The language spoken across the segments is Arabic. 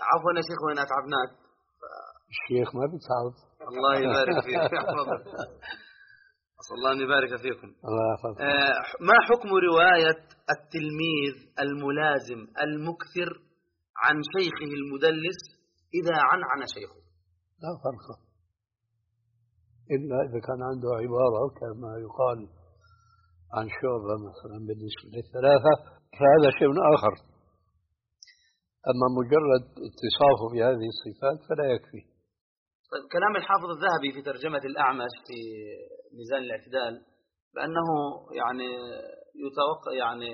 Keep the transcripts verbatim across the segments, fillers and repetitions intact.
عفوا يا شيخ وين أتعبناك. الشيخ ما بيتعب. الله يبارك فيك. أسأل الله أن يبارك فيكم. الله يحفظك. آه ما حكم رواية التلميذ الملازم المكثر عن شيخه المدلس إذا عنعن شيخه؟ لا فرق، إلا إذا كان عنده عبارة كما يقال عن شعبة مثلا بالنسبة للثلاثة فهذا شيء آخر، أما مجرد اتصافه بهذه الصفات فلا يكفي. طيب كلام الحافظ الذهبي في ترجمة الأعمش في ميزان الاعتدال بأنه يعني يتوقف يعني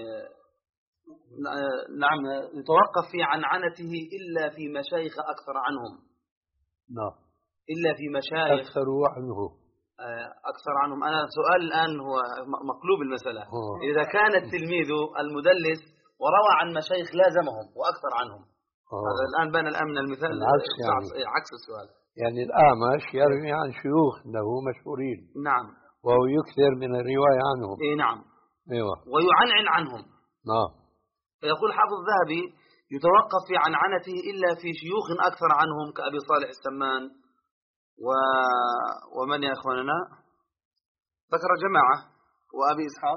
نعم يتوقف في عنعنته إلا في مشايخ أكثر عنهم. نعم. إلا في مشايخ أكثر عنه. أكثر عنهم. أنا سؤال الآن هو مقلوب المسألة. أوه. إذا كان التلميذ المدلس وروى عن مشايخ لازمهم وأكثر عنهم. أوه. هذا الآن بان الأمن المثال العكس يعني. عكس السؤال. يعني الأعمش يروي عن شيوخ له مشهورين. نعم. وهو يكثر من الرواية عنهم. إيه نعم. أيوة. ويعنعن عنهم. نعم. فيقول حافظ الذهبي يتوقف في عنعنته إلا في شيوخ أكثر عنهم كأبي صالح السمان و... ومن يا أخواننا ذكر جماعة وأبي إسحاق.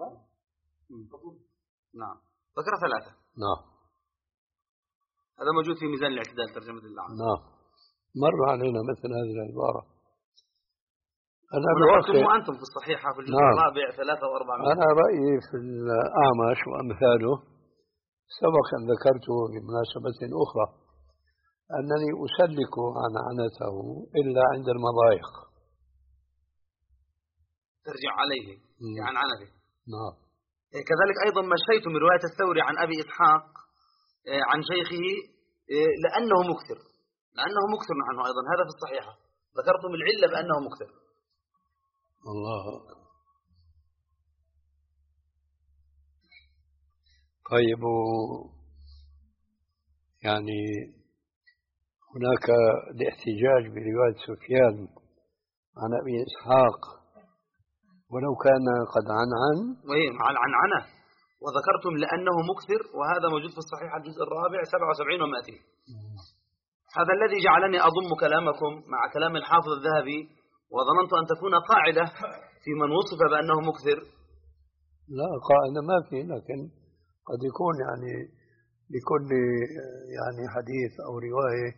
نعم ذكر ثلاثة. نعم. هذا موجود في ميزان الاعتدال ترجمة الأعمش. نعم مر علينا مثل هذه العبارة. أنا ونقلتم أنتم في الصحيحة في الجزء نعم. الرابع ثلاثة وأربعة. أنا رأيي في الأعمش وأمثاله سبق أن ذكرته بمناسبة أخرى أنني أسلك عن عنته إلا عند المضايق ترجع عليه عن عنته. نعم. كذلك أيضا مشيت من رواية الثوري عن أبي إسحاق عن شيخه لأنه مكثر لأنه مكثر عنه أيضا هذا في الصحيحة ذكرتم العلة بأنه مكثر. الله. طيب يعني هناك الاحتجاج برواية سفيان عن أبي إسحاق ولو كان قد عنعن مع العنعنة وذكرتم لأنه مكثر وهذا موجود في الصحيح الجزء الرابع سبعة وسبعين ومائتين. هذا الذي جعلني أضم كلامكم مع كلام الحافظ الذهبي وظننت أن تكون قاعدة في من وصف بأنه مكثر. لا قاعدة ما في، لكن قد يكون يعني لكل يعني حديث أو رواية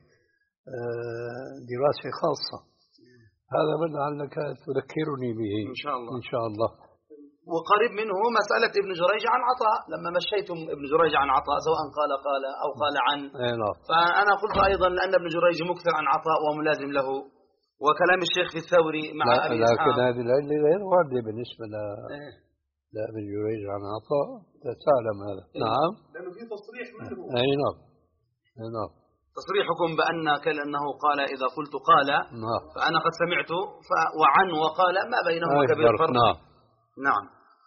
دراسة خاصة. هذا من لعلك تذكرني به إن شاء الله. إن شاء الله. وقريب منه مسألة ابن جريج عن عطاء لما مشيتم ابن جريج عن عطاء سواء قال قال أو قال عن. فأنا قلت أيضا لأن ابن جريج مكثر عن عطاء وملازم له وكلام الشيخ في الثوري مع أبي إسحاق. لكن هذه العلة غير واردة بالنسبة ل إيه؟ لا ابن جريج عن عطاء تعلم هذا. إيه؟ نعم. لأنه في تصريح منه. أي نعم. أي نعم. تصريحكم بأن كأنه قال إذا قلت قال. نعم. فأنا قد سمعت ف... وعن وقال ما بينهما كبير فرق. نعم. نعم.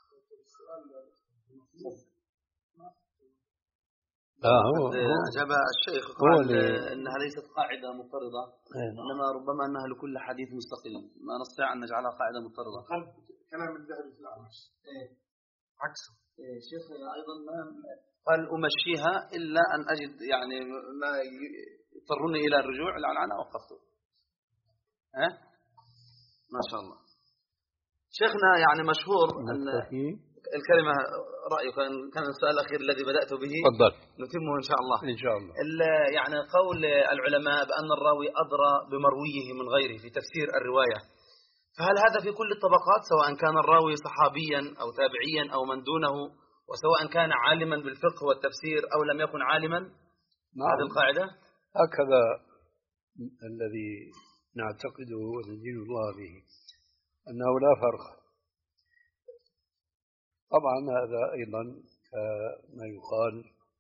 آه هو أجاب الشيخ قال إنها ليست قاعدة مضطردة إنما ربما أنها لكل حديث مستقل ما نستطيع أن نجعلها قاعدة مضطردة. كلام الذهبي في الأعمش إيه. عكسه. إيه شيخ أيضا ما قال أمشيها إلا أن أجد يعني ما يضطرني إلى الرجوع لعل أنا وقفته. ها ما شاء الله. شيخنا يعني مشهور أن الكلمة رأيك كان السؤال الأخير الذي بدأت به تفضل نتمه إن شاء الله. إن شاء الله. يعني قول العلماء بأن الراوي أدرى بمرويه من غيره في تفسير الرواية، فهل هذا في كل الطبقات سواء كان الراوي صحابيا أو تابعيا أو من دونه وسواء كان عالما بالفقه والتفسير أو لم يكن عالما؟ نعم. هذه القاعدة هكذا الذي نعتقده وندين الله به أنه لا فرق. طبعا هذا أيضا كما يقال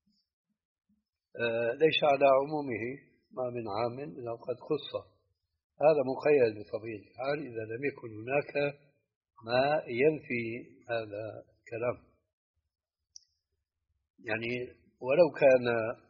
ليس على عمومه ما من عام إلا قد خص. هذا مقيد بطبيعة الحال إذا لم يكن هناك ما ينفي هذا الكلام. يعني ولو كان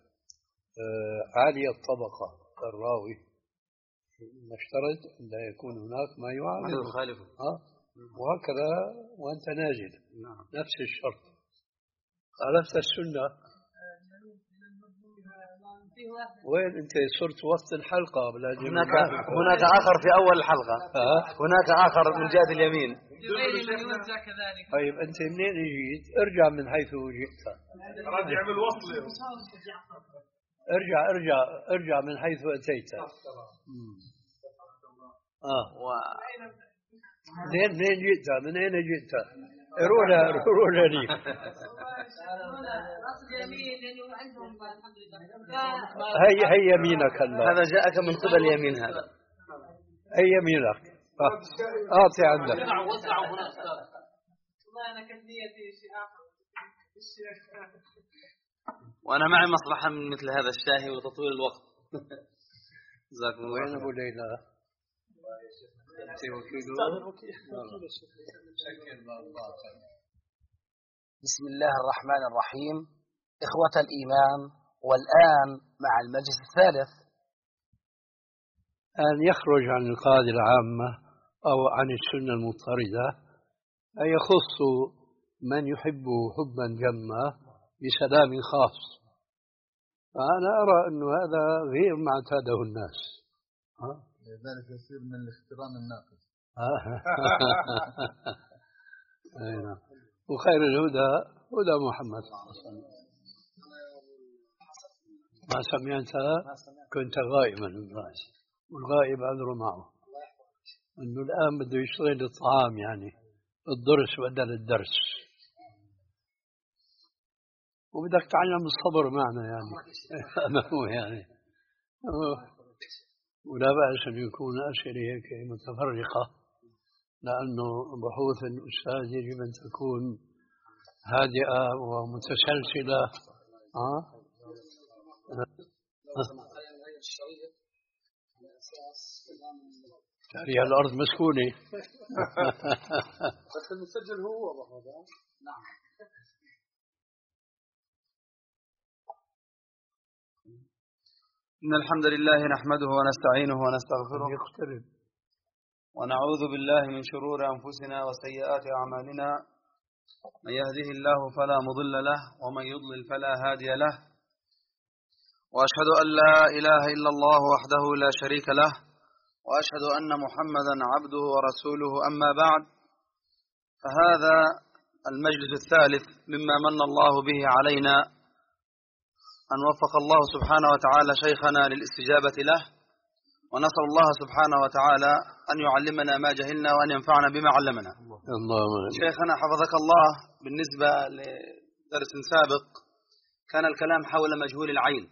عالي الطبقة الراوي نشترط أن لا يكون هناك ما يعارضه. وهكذا وأنت نازل. نعم. نفس الشرط. خالفت السنة وين أنت صرت وسط الحلقة بلا هناك هناك آخر في أول الحلقة. هناك آخر من جهة اليمين. طيب أنت منين جيت؟ ارجع من حيث جئت. رجع بالوصل. ارجع ارجع ارجع من حيث أتيت. آه. و... منين منين جئت؟ من أين جئت؟ رولا رولا لي. هي هي يمينك الله. هذا جاءك من قبل يمين هذا. هي يمينك. أعطي عندك. وأنا معي مصلحة من مثل هذا الشاهي وتطويل الوقت. جزاكم الله. وين أبو ليلى؟ بسم الله الرحمن الرحيم. إخوة الإيمان، والآن مع المجلس الثالث. أن يخرج عن القاعدة العامة أو عن السنة المضطردة، أن يخص من يحب حبا جما بسلام خاص. فأنا أرى أن هذا غير ما اعتاده الناس. لذلك يصير من الاختران الناقص. وخير الهدى هدى محمد صلى الله عليه وسلم. ما سمعت؟ كنت غائبا والغائب عذره معه. انه الان بده يشتغل الطعام، يعني الدرس بدل الدرس، وبدك تعلم الصبر معنا يعني. يعني ولا بأس أن يكون أسئلة هيك متفرقة، لأنه بحوث الأستاذ يجب أن تكون هادئة ومتسلسلة. أه؟ هي الأرض مسكونة. بس المسجل هو هذا. نعم. إن الحمد لله نحمده ونستعينه ونستغفره ونعوذ بالله من شرور أنفسنا وسيئات أعمالنا. من يهده الله فلا مضل له ومن يضلل فلا هادي له. وأشهد أن لا إله إلا الله وحده لا شريك له، وأشهد أن محمدا عبده ورسوله. أما بعد، فهذا المجلس الثالث مما من الله به علينا أن وفق الله سبحانه وتعالى شيخنا للاستجابة له، ونسأل الله سبحانه وتعالى أن يعلمنا ما جهلنا وأن ينفعنا بما علمنا. شيخنا حفظك الله، بالنسبة لدرس سابق كان الكلام حول مجهول العين،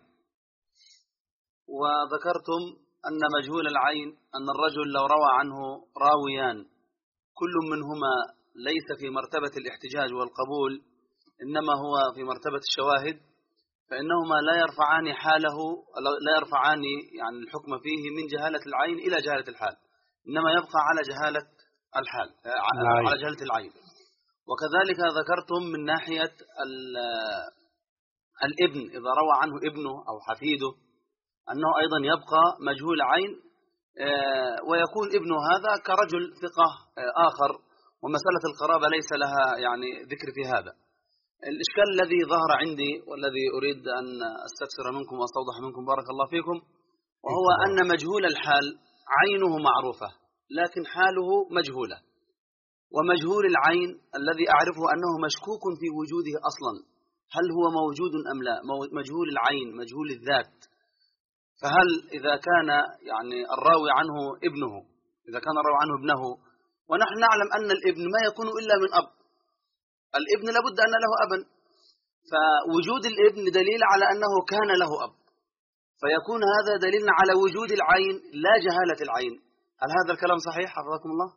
وذكرتم أن مجهول العين أن الرجل لو روى عنه راويان كل منهما ليس في مرتبة الاحتجاج والقبول، إنما هو في مرتبة الشواهد، فإنهما لا يرفعان حاله لا يرفعان يعني الحكم فيه من جهالة العين إلى جهالة الحال، إنما يبقى على جهالة الحال على جهالة العين. وكذلك ذكرتم من ناحية الابن إذا روى عنه ابنه أو حفيده أنه أيضا يبقى مجهول عين، ويكون ابنه هذا كرجل ثقة آخر، ومسألة القرابة ليس لها يعني ذكر في هذا. الإشكال الذي ظهر عندي والذي أريد أن أستفسر منكم وأستوضح منكم بارك الله فيكم، وهو أن مجهول الحال عينه معروفة لكن حاله مجهولة، ومجهول العين الذي أعرفه أنه مشكوك في وجوده أصلا، هل هو موجود أم لا؟ مجهول العين مجهول الذات. فهل إذا كان يعني الراوي عنه ابنه إذا كان الراوي عنه ابنه، ونحن نعلم أن الابن ما يكون إلا من أب، الابن لابد أن له أبا، فوجود الابن دليل على أنه كان له أب، فيكون هذا دليل على وجود العين لا جهالة العين. هل هذا الكلام صحيح حفظكم الله؟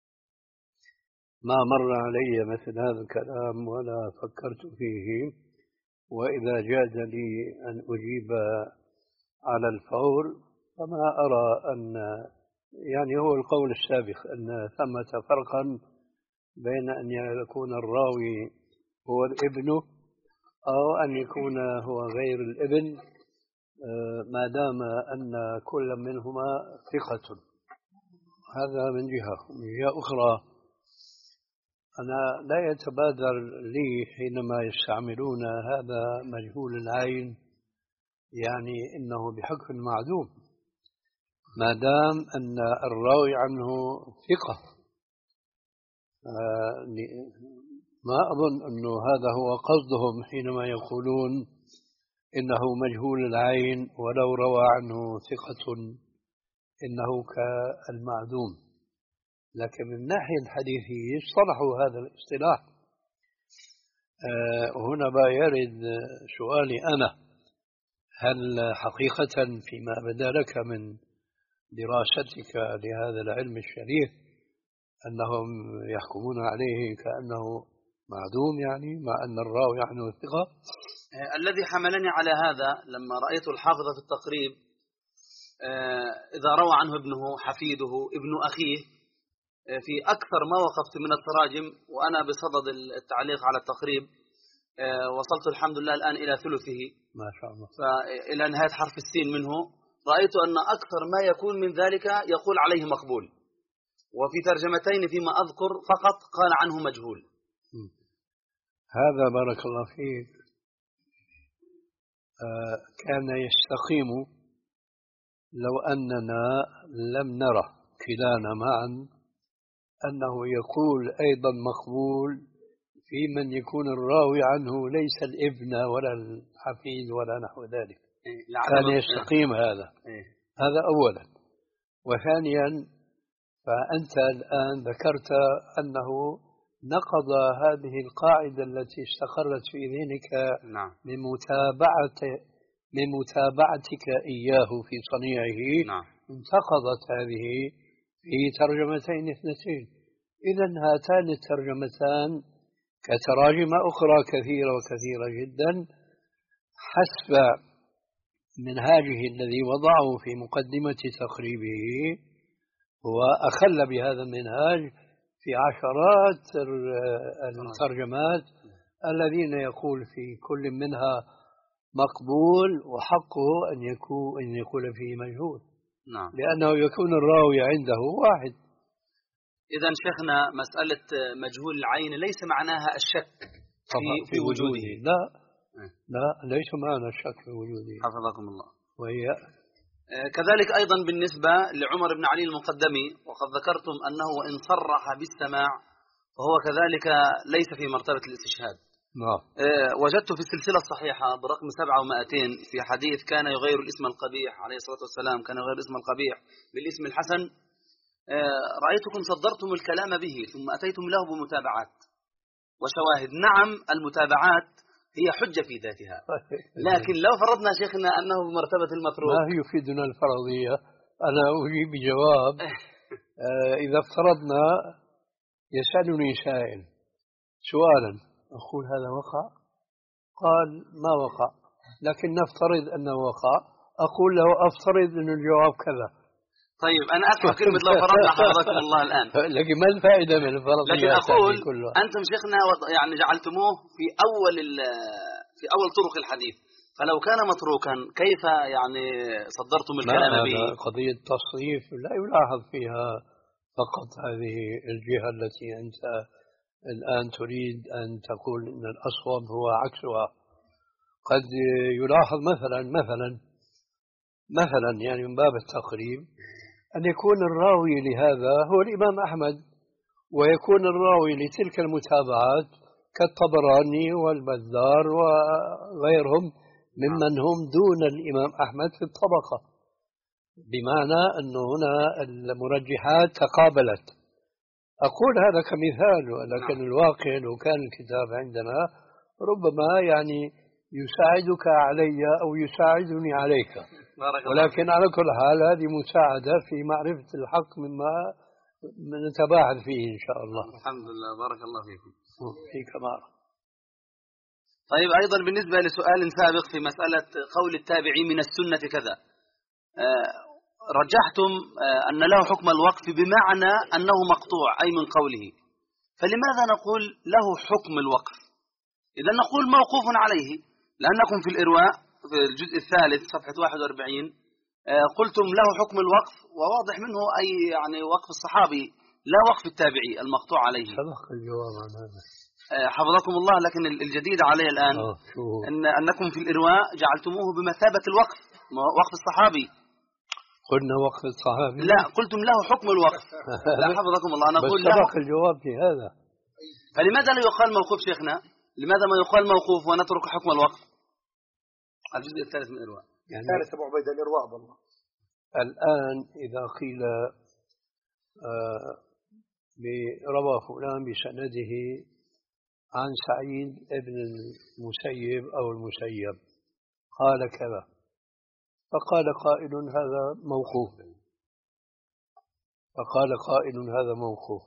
ما مر علي مثل هذا الكلام ولا فكرت فيه، وإذا جاز لي أن أجيب على الفور فما أرى أن يعني هو القول السابق أن ثمة فرقا بين أن يكون الراوي هو الابن أو أن يكون هو غير الابن، ما دام أن كل منهما ثقة. هذا من جهة. من جهة أخرى أنا لا يتبادر لي حينما يستعملون هذا مجهول العين يعني إنه بحكم معدوم ما دام أن الراوي عنه ثقة. ما أظن أنه هذا هو قصدهم حينما يقولون إنه مجهول العين ولو روى عنه ثقة إنه كالمعدوم، لكن من الناحية الحديثية اصطلحوا هذا الاصطلاح. هنا بقى يرد سؤالي أنا: هل حقيقة فيما بدا لك من دراستك لهذا العلم الشريف أنهم يحكمون عليه كأنه معدوم، يعني مع أن الراوي عنه ثقة؟ الذي حملني على هذا لما رأيت الحافظ في التقريب إذا روى عنه ابنه حفيده ابن أخيه في أكثر ما وقفت من التراجم، وأنا بصدد التعليق على التقريب وصلت الحمد لله الآن إلى ثلثه ما شاء الله، فإلى نهاية حرف السين منه، رأيت أن أكثر ما يكون من ذلك يقول عليه مقبول، وفي ترجمتين فيما أذكر فقط قال عنه مجهول. هذا بارك الله فيك آه كان يستقيم لو أننا لم نرى كلانا معا أنه يقول أيضا مقبول في من يكون الراوي عنه ليس الابن ولا الحفيد ولا نحو ذلك. كان يستقيم هذا. هذا أولا. وثانيا فأنت الآن ذكرت أنه نقض هذه القاعدة التي استقرت في ذهنك نعم. من متابعة من متابعتك إياه في صنيعه. نعم. انتقضت هذه في ترجمتين اثنتين. إذن هاتان الترجمتان كتراجم أخرى كثيرة وكثيرة جدا حسب منهاجه الذي وضعه في مقدمة تقريبه، هو أخل بهذا المنهاج في عشرات الترجمات الذين يقول في كل منها مقبول وحقه أن يكون أن يقول فيه مجهول. نعم. لأنه يكون الراوي عنده واحد. إذن شيخنا مسألة مجهول العين ليس معناها الشك في, في وجوده. لا لا ليس معنى الشك في وجوده. حفظكم الله. وهي كذلك أيضا بالنسبة لعمر بن علي المقدمي، وقد ذكرتم أنه وإن صرح بالسماع فهو كذلك ليس في مرتبة الاستشهاد. نعم. وجدت في السلسلة الصحيحة برقم سبعة ومائتين في حديث كان يغير الاسم القبيح عليه الصلاة والسلام، كان يغير الاسم القبيح بالاسم الحسن. رأيتكم صدرتم الكلام به ثم أتيتم له بمتابعات وشواهد. نعم المتابعات هي حجة في ذاتها، لكن لو فرضنا شيخنا أنه بمرتبة المتروك ما يفيدنا الفرضية. أنا أجيب بجواب. إذا افترضنا يسألني سائل سؤالا أقول هذا وقع، قال ما وقع، لكن نفترض أنه وقع، أقول له أفترض أن الجواب كذا. طيب أنا أسمع كلمة لو فرضنا حفظكم الله الآن. لكن ما الفائدة من الفرضية؟ لكن أقول أنتم شيخنا يعني جعلتموه في أول في أول طرق الحديث، فلو كان متروكا كيف يعني صدرتم الكلام به؟ قضية تصريف لا يلاحظ فيها فقط هذه الجهة التي أنت الآن تريد أن تقول إن الأصوب هو عكسها. قد يلاحظ مثلا مثلا مثلا يعني من باب التقريب أن يكون الراوي لهذا هو الإمام أحمد، ويكون الراوي لتلك المتابعات كالطبراني والبزار وغيرهم ممن هم دون الإمام أحمد في الطبقة، بمعنى أنه هنا المرجحات تقابلت. أقول هذا كمثال، ولكن الواقع لو كان الكتاب عندنا ربما يعني يساعدك علي أو يساعدني عليك، ولكن على كل حال هذه مساعدة في معرفة الحق مما نتباحث فيه إن شاء الله. الحمد لله بارك الله فيكم. فيك بارك. طيب أيضا بالنسبة لسؤال سابق في مسألة قول التابعي من السنة كذا، رجحتم أن له حكم الوقف بمعنى أنه مقطوع أي من قوله، فلماذا نقول له حكم الوقف؟ إذا نقول موقوف عليه، لأنكم في الإرواء في الجزء الثالث صفحة واحد وأربعين قلتم له حكم الوقف، وواضح منه أي يعني وقف الصحابي لا وقف التابعي المقطوع عليه. سبق الجواب عن هذا. حفظكم الله، لكن الجديد علي الآن آه أن أنكم في الإرواء جعلتموه بمثابة الوقف، وقف الصحابي. قلنا وقف الصحابي؟ لا، قلتم له حكم الوقف. لا حفظكم الله، أنا أقول له سبق الجواب في هذا. فلماذا لا يقال موقوف شيخنا؟ لماذا ما يقال موقوف ونترك حكم الوقف؟ الجزء الثالث من الإرواء. يعني ثالث أبو عبيدة الإرواء بالله. الآن إذا قيل آه روى فلان بسنده عن سعيد ابن المسيب أو المسيب قال كذا، فقال قائل هذا موقوف، فقال قائل هذا موقوف،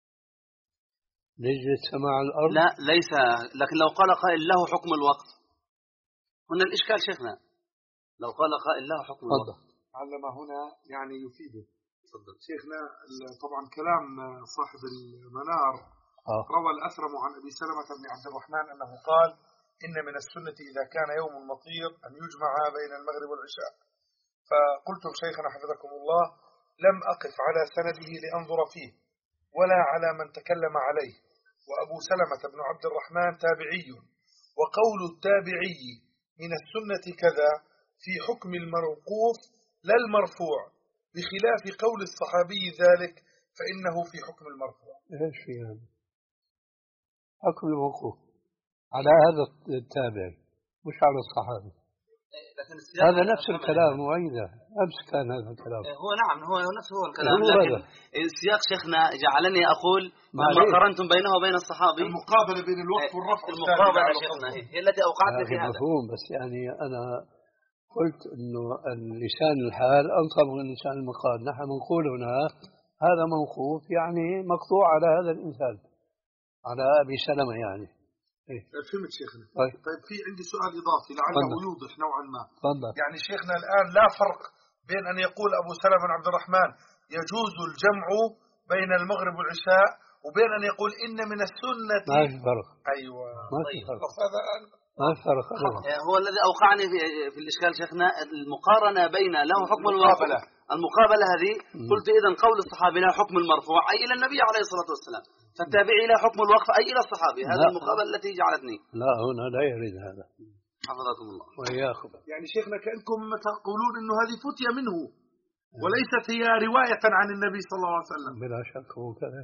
نجد سماع الأرض؟ لا ليس، لكن لو قال قائل له حكم الوقف هنا الإشكال شيخنا. لو قال قائل له حكم الوقف علم هنا يعني يفيده. تفضل شيخنا. طبعا كلام صاحب المنار آه. روى الأثرم عن أبي سلمة بن عبد الرحمن أنه قال إن من السنة إذا كان يوم مطير أن يجمع بين المغرب والعشاء. فقلتم شيخنا حفظكم الله لم أقف على سنده لأنظر فيه ولا على من تكلم عليه، وأبو سلمة بن عبد الرحمن تابعي، وقول التابعي من السنة كذا في حكم الموقوف لا المرفوع، بخلاف قول الصحابي ذلك فإنه في حكم المرفوع. إيش في هذا؟ حكم الموقوف على هذا التابع مش على الصحابي. هذا نفس الكلام وأيضا أمس كان هذا الكلام. هو نعم هو نفس هو الكلام، لكن السياق شيخنا جعلني أقول لما قارنتم بينه وبين الصحابي المقابلة بين الوقف والرفع، المقابلة شيخنا هي التي أوقعتني في هذا. مفهوم، بس يعني أنا قلت إنه اللسان الحال أنصب من لسان المقال. نحن نقول هنا هذا موقوف يعني مقطوع على هذا الإنسان، على أبي سلمة يعني. إيه؟ فهمت شيخنا. طيب. طيب في عندي سؤال إضافي لعله فضل. يوضح نوعا ما. فضل. يعني شيخنا الآن لا فرق بين أن يقول أبو سلمة بن عبد الرحمن يجوز الجمع بين المغرب والعشاء وبين أن يقول إن من السنة. ما في فرق. أيوة. ما في فرق. هذا ما في فرق. هو الذي أوقعني في, في الإشكال شيخنا المقارنة بين له حكم المقابلة. المقابلة هذه قلت إذن قول الصحابي له حكم المرفوع أي إلى النبي عليه الصلاة والسلام، فالتابعي له حكم الوقف أي إلى الصحابي. هذا المقابلة التي جعلتني. لا هنا لا يريد هذا. حفظكم الله وإياكم. يعني شيخنا كأنكم تقولون إنه هذه فتية منه وليست هي رواية عن النبي صلى الله عليه وسلم. بلا شك هو كذا.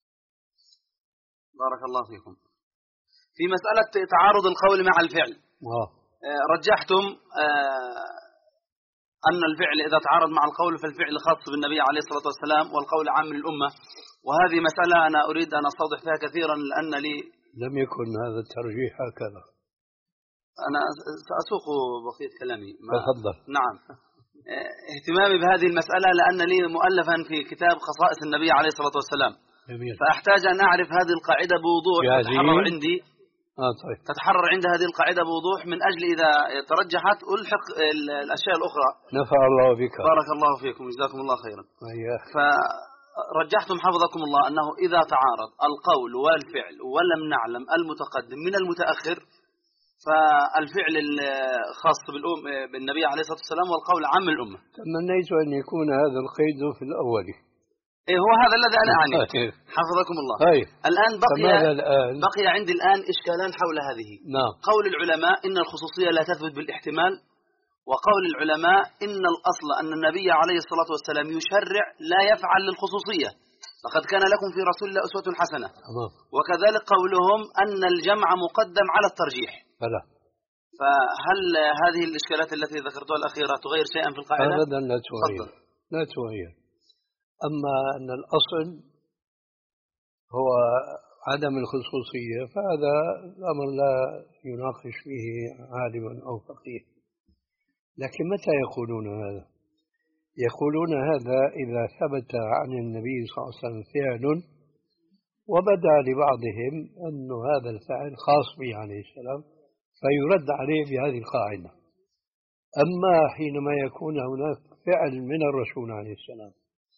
بارك الله فيكم. في مسألة تعارض القول مع الفعل آه. رجحتم آه أن الفعل إذا تعارض مع القول فالفعل خاص بالنبي عليه الصلاة والسلام والقول عام للأمة، وهذه مسألة أنا أريد أن أستوضح فيها كثيرا لأن لي لم يكن هذا الترجيح هكذا. أنا سأسوق بقية كلامي. تفضل. نعم. اهتمامي بهذه المسألة لأن لي مؤلفا في كتاب خصائص النبي عليه الصلاة والسلام. جميل. فأحتاج أن أعرف هذه القاعدة بوضوح تتحرر عندي. آه طيب. تتحرر عند هذه القاعدة بوضوح من أجل إذا ترجحت ألحق الأشياء الأخرى. نفع الله بك. بارك الله فيكم جزاكم الله خيرا. أيوه. فرجحتم حفظكم الله أنه إذا تعارض القول والفعل ولم نعلم المتقدم من المتأخر فالفعل الخاص بالنبي عليه الصلاة والسلام والقول عام الأمة. تمنيت أن يكون هذا القيد في الأول. إيه هو هذا الذي أنا أعني. حفظكم الله. هاي. الآن بقي الآن؟ بقي عندي الآن إشكالان حول هذه. نعم. قول العلماء إن الخصوصية لا تثبت بالاحتمال، وقول العلماء إن الأصل أن النبي عليه الصلاة والسلام يشرع لا يفعل للخصوصية، لقد كان لكم في رسول الله أسوة حسنة. أمام. وكذلك قولهم أن الجمع مقدم على الترجيح. فلا. فهل هذه الإشكالات التي ذكرتها الأخيرة تغير شيئا في القاعدة؟ أبدا لا تغير. لا تغير. أما أن الأصل هو عدم الخصوصية فهذا الأمر لا يناقش فيه عالم أو فقيه. لكن متى يقولون هذا؟ يقولون هذا إذا ثبت عن النبي صلى الله عليه وسلم فعل وبدا لبعضهم أن هذا الفعل خاص به عليه السلام فيرد عليه بهذه القاعدة. أما حينما يكون هناك فعل من الرسول عليه السلام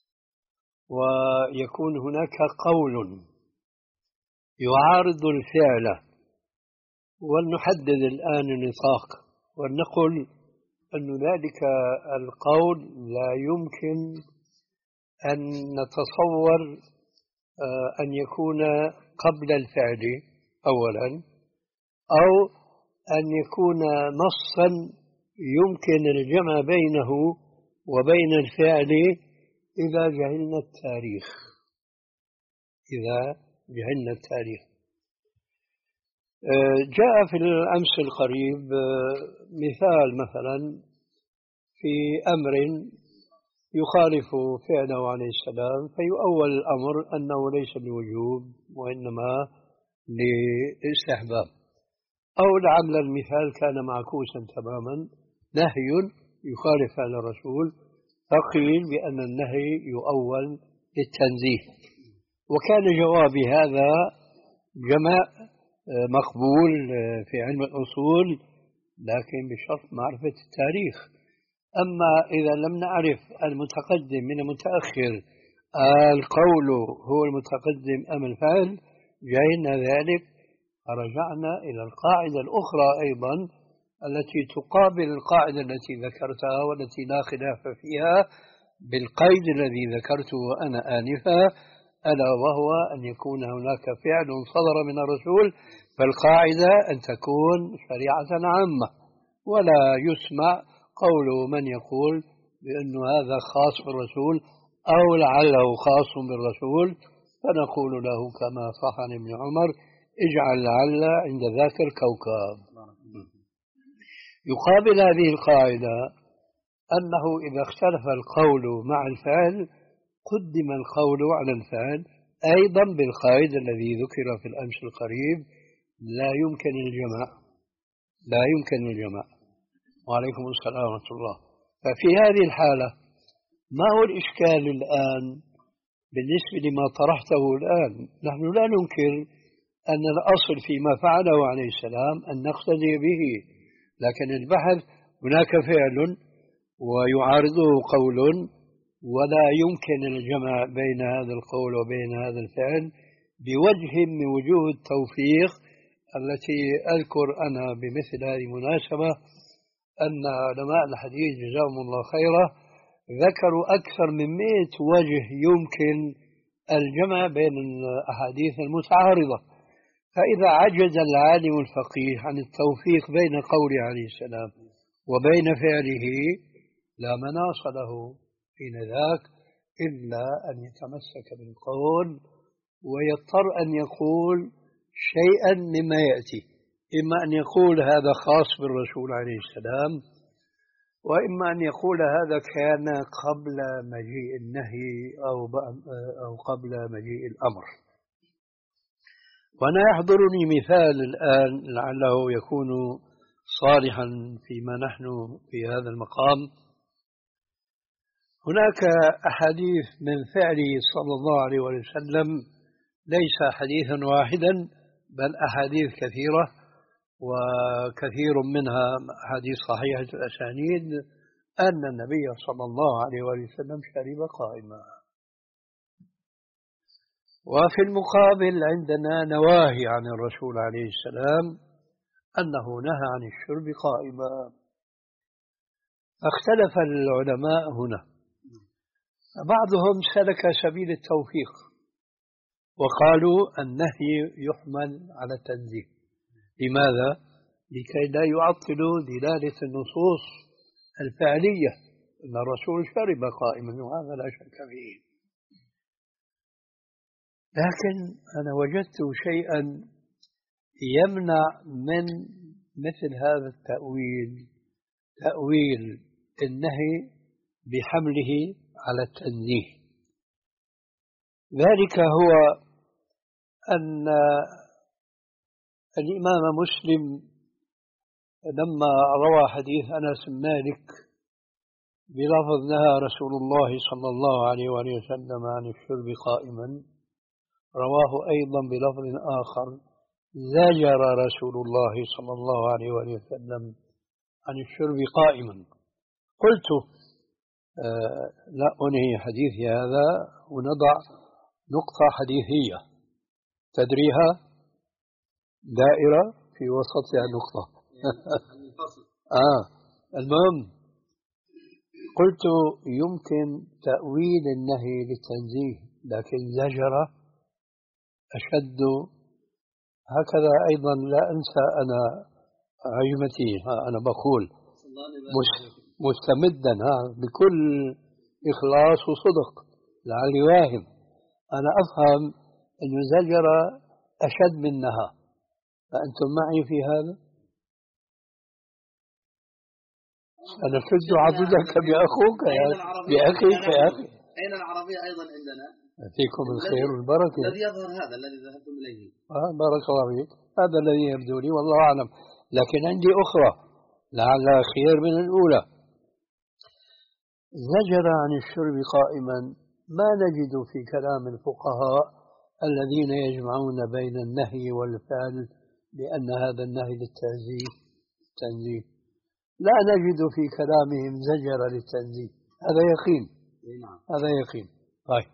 ويكون هناك قول يعارض الفعل ولنحدد الآن النطاق ونقول أن ذلك القول لا يمكن أن نتصور أن يكون قبل الفعل أولا، أو أن يكون نصا يمكن الجمع بينه وبين الفعل إذا جهلنا التاريخ إذا جهلنا التاريخ جاء في الأمس القريب مثال مثلا في أمر يخالف فعله عليه السلام فيؤول الأمر أنه ليس لوجوب وإنما لاستحباب، أو لعل المثال كان معكوسا تماما، نهي يخالف فعل الرسول فقيل بأن النهي يؤول للتنزيه. وكان جوابي هذا جمع مقبول في علم الأصول لكن بشرط معرفة التاريخ. أما إذا لم نعرف المتقدم من المتأخر القول هو المتقدم أم الفعل جاءنا ذلك فرجعنا إلى القاعدة الأخرى أيضا التي تقابل القاعدة التي ذكرتها والتي لا خلاف فيها بالقيد الذي ذكرته أنا آنفا، ألا وهو أن يكون هناك فعل صدر من الرسول فالقاعدة أن تكون شريعة عامة، ولا يسمع قول من يقول بأن هذا خاص بالرسول أو لعله خاص بالرسول، فنقول له كما صح عن ابن عمر اجعل لعل عند ذاك الكوكب. يقابل هذه القاعدة أنه إذا اختلف القول مع الفعل قدم القول على الفعل أيضا بالقيد الذي ذكر في الأمس القريب لا يمكن الجمع لا يمكن الجمع. وعليكم السلام ورحمة الله. ففي هذه الحالة ما هو الإشكال الآن بالنسبة لما طرحته الآن؟ نحن لا ننكر أن الأصل فيما فعله عليه السلام أن نقتدي به، لكن البحث هناك فعل ويعارضه قول ولا يمكن الجمع بين هذا القول وبين هذا الفعل بوجه من وجوه التوفيق التي أذكر أنا بمثل هذه المناسبة أن علماء الحديث جزاهم الله خيرا ذكروا أكثر من مئة وجه يمكن الجمع بين الأحاديث المتعارضة. فإذا عجز العالم الفقيه عن التوفيق بين قوله عليه السلام وبين فعله لا مناص له حين ذاك إلا أن يتمسك بالقول ويضطر أن يقول شيئا مما يأتي، إما أن يقول هذا خاص بالرسول عليه السلام، وإما أن يقول هذا كان قبل مجيء النهي أو أو قبل مجيء الأمر. وأنا يحضرني مثال الآن لعله يكون صالحا فيما نحن في هذا المقام. هناك أحاديث من فعله صلى الله عليه وسلم ليس حديثا واحدا بل أحاديث كثيرة، وكثير منها أحاديث صحيحة الأسانيد أن النبي صلى الله عليه وسلم شرب قائما. وفي المقابل عندنا نواهي عن الرسول عليه السلام أنه نهى عن الشرب قائما. اختلف العلماء هنا، بعضهم سلك سبيل التوفيق وقالوا النهي يحمل على التنزيه. لماذا؟ لكي لا يعطلوا دلالة النصوص الفعلية أن الرسول شرب قائما وهذا لا شك فيه. لكن أنا وجدت شيئا يمنع من مثل هذا التأويل، تأويل النهي بحمله على التنزيه. ذلك هو أن الإمام مسلم لما روى حديث أنس بن مالك بلفظ نهى رسول الله صلى الله عليه وسلم عن الشرب قائما، رواه أيضا بلفظ آخر زجر رسول الله صلى الله عليه وسلم عن الشرب قائما. قلت آه لا أنهي حديثي هذا ونضع نقطة حديثية تدريها دائرة في وسطها نقطة آه المهم قلت يمكن تأويل النهي للتنزيه، لكن زجر أشد هكذا أيضا لا أنسى أنا عجمتي، أنا بقول مستمدا بكل إخلاص وصدق لعلي واهم، أنا أفهم أن زجرة أشد منها، فأنتم معي في هذا؟ أنا شد عضدك بأخوك يا بأخيك يا أخي. أين العربية أيضا عندنا؟ فيكم الخير والبركة. الذي يظهر هذا الذي ذهبتم إليه. آه بارك الله فيك، هذا الذي يبدو لي والله أعلم، لكن عندي أخرى لعلها خير من الأولى. زجر عن الشرب قائما ما نجد في كلام الفقهاء الذين يجمعون بين النهي والفعل بأن هذا النهي للتنزيه التنزيه، لا نجد في كلامهم زجر للتنزيه، هذا يقين. هذا يقين. طيب،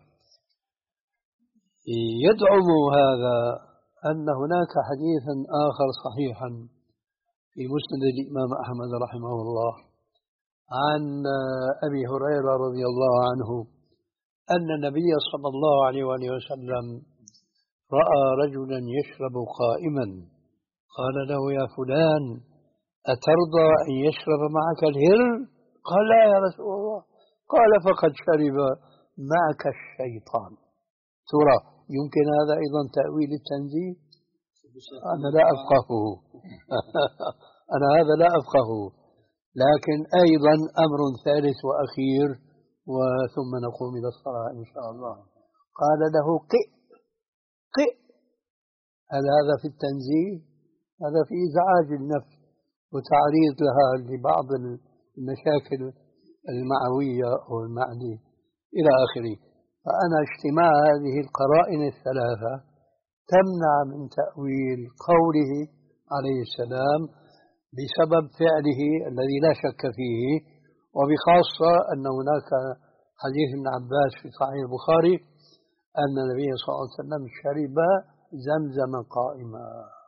يدعم هذا أن هناك حديثا آخر صحيحا في مسند الإمام أحمد رحمه الله عن أبي هريرة رضي الله عنه أن النبي صلى الله عليه وآله وسلم رأى رجلا يشرب قائما، قال له يا فلان أترضى أن يشرب معك الهر؟ قال لا يا رسول الله. قال فقد شرب معك الشيطان. ترى يمكن هذا أيضا تأويل التنزيه؟ أنا لا أفقهه أنا هذا لا أفقهه، لكن أيضا أمر ثالث وأخير وثم نقوم إلى الصلاة إن شاء الله. قال له قئ قئ، هل هذا في التنزيه؟ هذا في إزعاج النفس وتعريض لها لبعض المشاكل المعوية أو المعنية إلى آخره. فأنا اجتماع هذه القرائن الثلاثة تمنع من تأويل قوله عليه السلام بسبب فعله الذي لا شك فيه، وبخاصة أن هناك حديث ابن عباس في صحيح البخاري أن النبي صلى الله عليه وسلم شرب زمزم قائما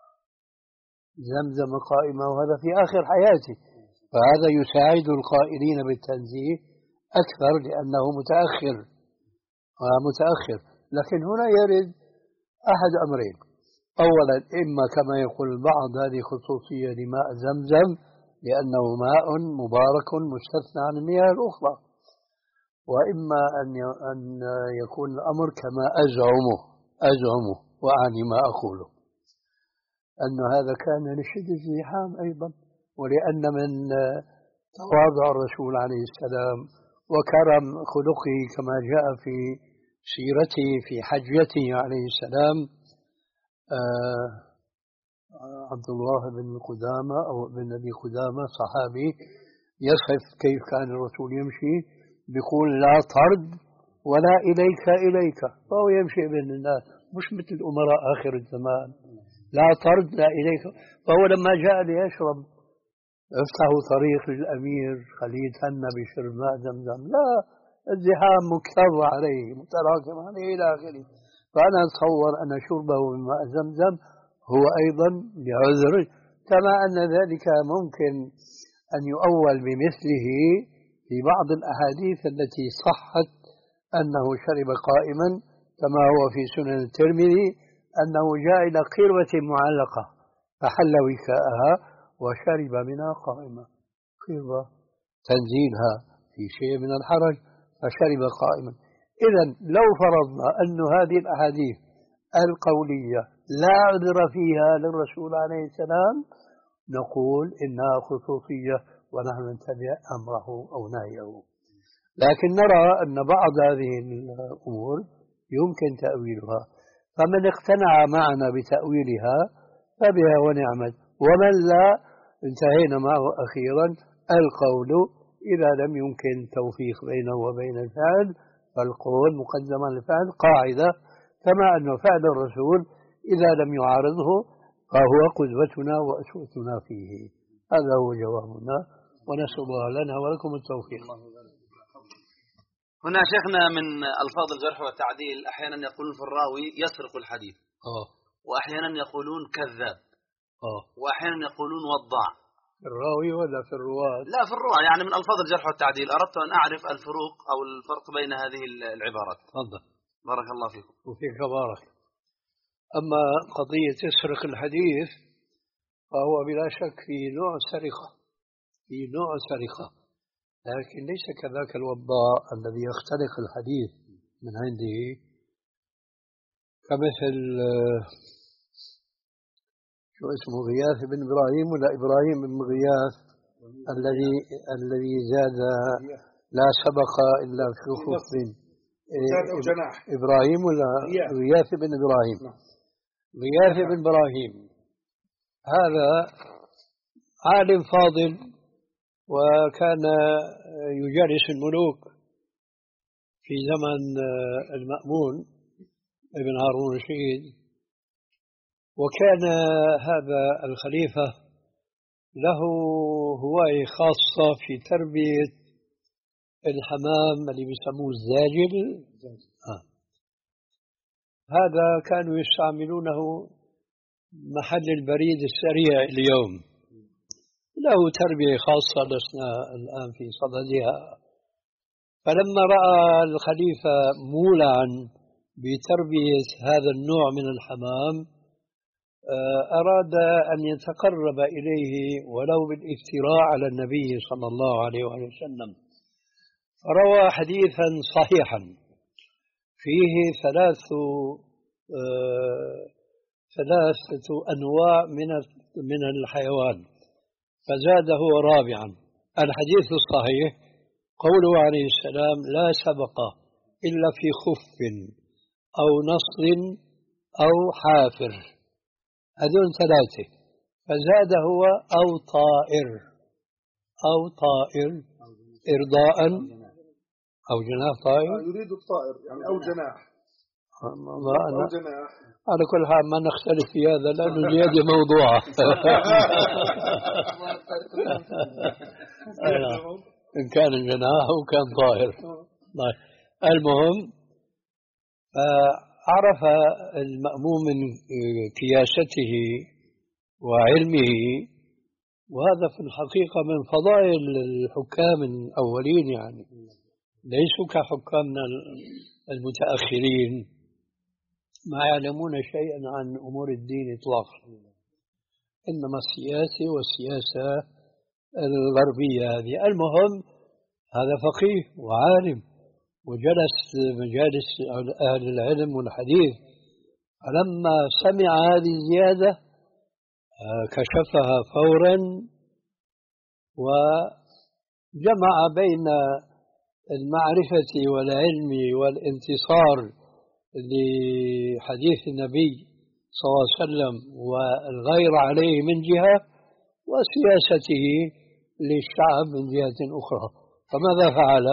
زمزم قائما وهذا في آخر حياته، فهذا يساعد القائلين بالتنزيه أكثر لأنه متأخر متأخر. لكن هنا يرد أحد أمرين، أولا إما كما يقول البعض هذه خصوصية لماء زمزم لأنه ماء مبارك مستثنى عن المياه الأخرى، وإما أن يكون الأمر كما أزعمه أزعمه وأعني ما أقوله أن هذا كان لشدة الزحام أيضا، ولأن من تواضع الرسول عليه السلام وكرم خلقه كما جاء في سيرته في حجته عليه السلام. آه عبد الله بن قدامة أو بن أبي قدامة صحابي يصف كيف كان الرسول يمشي، بيقول لا طرد ولا إليك إليك، فهو يمشي بين الناس مش مثل الأمراء آخر الزمان، لا طرد لا إليك. فهو لما جاء ليشرب افتحوا طريق للأمير خليه يتهنى بشرب ماء زمزم، لا، الزحام مكتظ عليه متراكم عليه إلى آخره. فأنا أتصور أن شربه من ماء زمزم هو أيضا لعذر، كما أن ذلك ممكن أن يؤول بمثله في بعض الأحاديث التي صحت أنه شرب قائما، كما هو في سنن الترمذي أنه جاء إلى قربة معلقة فحل وكاءها وشرب منها قائما، قربة تنزيلها في شيء من الحرج فشرب قائما. إذن لو فرضنا أن هذه الأحاديث القولية لا عذر فيها للرسول عليه السلام نقول إنها خصوصية ونحن نتبع أمره أو نهيه، لكن نرى أن بعض هذه الأمور يمكن تأويلها، فمن اقتنع معنا بتأويلها فبها ونعمت، ومن لا انتهينا معه أخيرا. القول إذا لم يمكن توفيق بينه وبين الفعل فالقول مقدم على الفعل قاعدة، كما أن فعل الرسول إذا لم يعارضه فهو قدوتنا وأسوتنا فيه. هذا هو جوابنا، ونسأل الله لنا ولكم التوفيق. هنا شيخنا من ألفاظ الجرح والتعديل أحيانا يقولون في الراوي يسرق الحديث أوه. وأحيانا يقولون كذاب أوه. وأحيانا يقولون وضاع. في الراوي ولا في الرواة؟ لا في الرواة، يعني من ألفاظ الجرح والتعديل أردت أن أعرف الفروق أو الفرق بين هذه العبارات. تفضل. بارك الله فيكم. وفيك بارك. أما قضية يسرق الحديث فهو بلا شك في نوع سرقة في نوع سرقة لكن ليس كذاك الوضاء الذي يخترق الحديث من عنده كمثل شو اسمه غياث بن إبراهيم ولا إبراهيم بن غياث الذي الذي زاد لا سبق إلا في خف إبراهيم ولا غياث بن إبراهيم غياث بن إبراهيم هذا عالم فاضل وكان يجالس الملوك في زمن المأمون ابن هارون الرشيد وكان هذا الخليفة له هواية خاصة في تربية الحمام اللي بيسموه الزاجل آه. هذا كانوا يستعملونه محل البريد السريع اليوم له تربية خاصة لسنا الآن في صددها فلما رأى الخليفة مولعا بتربية هذا النوع من الحمام أراد أن يتقرب إليه ولو بالافتراء على النبي صلى الله عليه وسلم روى حديثا صحيحا فيه ثلاث ثلاثة أنواع من من الحيوان فزاده رابعا الحديث الصحيح قوله عليه السلام لا سبق إلا في خف أو نصر أو حافر هذول ثلاثة فزاد هو أو طائر أو طائر إرضاء أو جناح طائر يريد الطائر يعني أو جناح أو جناح على كل حال ما نختلف في هذا لأن الزيادة موضوعة إن كان جناح أو كان طائر المهم عرف المأموم من كياسته وعلمه وهذا في الحقيقة من فضائل الحكام الأولين يعني ليسوا كحكامنا المتأخرين ما يعلمون شيئا عن أمور الدين إطلاقا إنما السياسة والسياسة الغربية هذه المهم هذا فقيه وعالم وجلس مجالس أهل العلم والحديث فلما سمع هذه الزيادة كشفها فورا وجمع بين المعرفة والعلم والانتصار لحديث النبي صلى الله عليه وسلم والغير عليه من جهة وسياسته للشعب من جهة أخرى فماذا فعل؟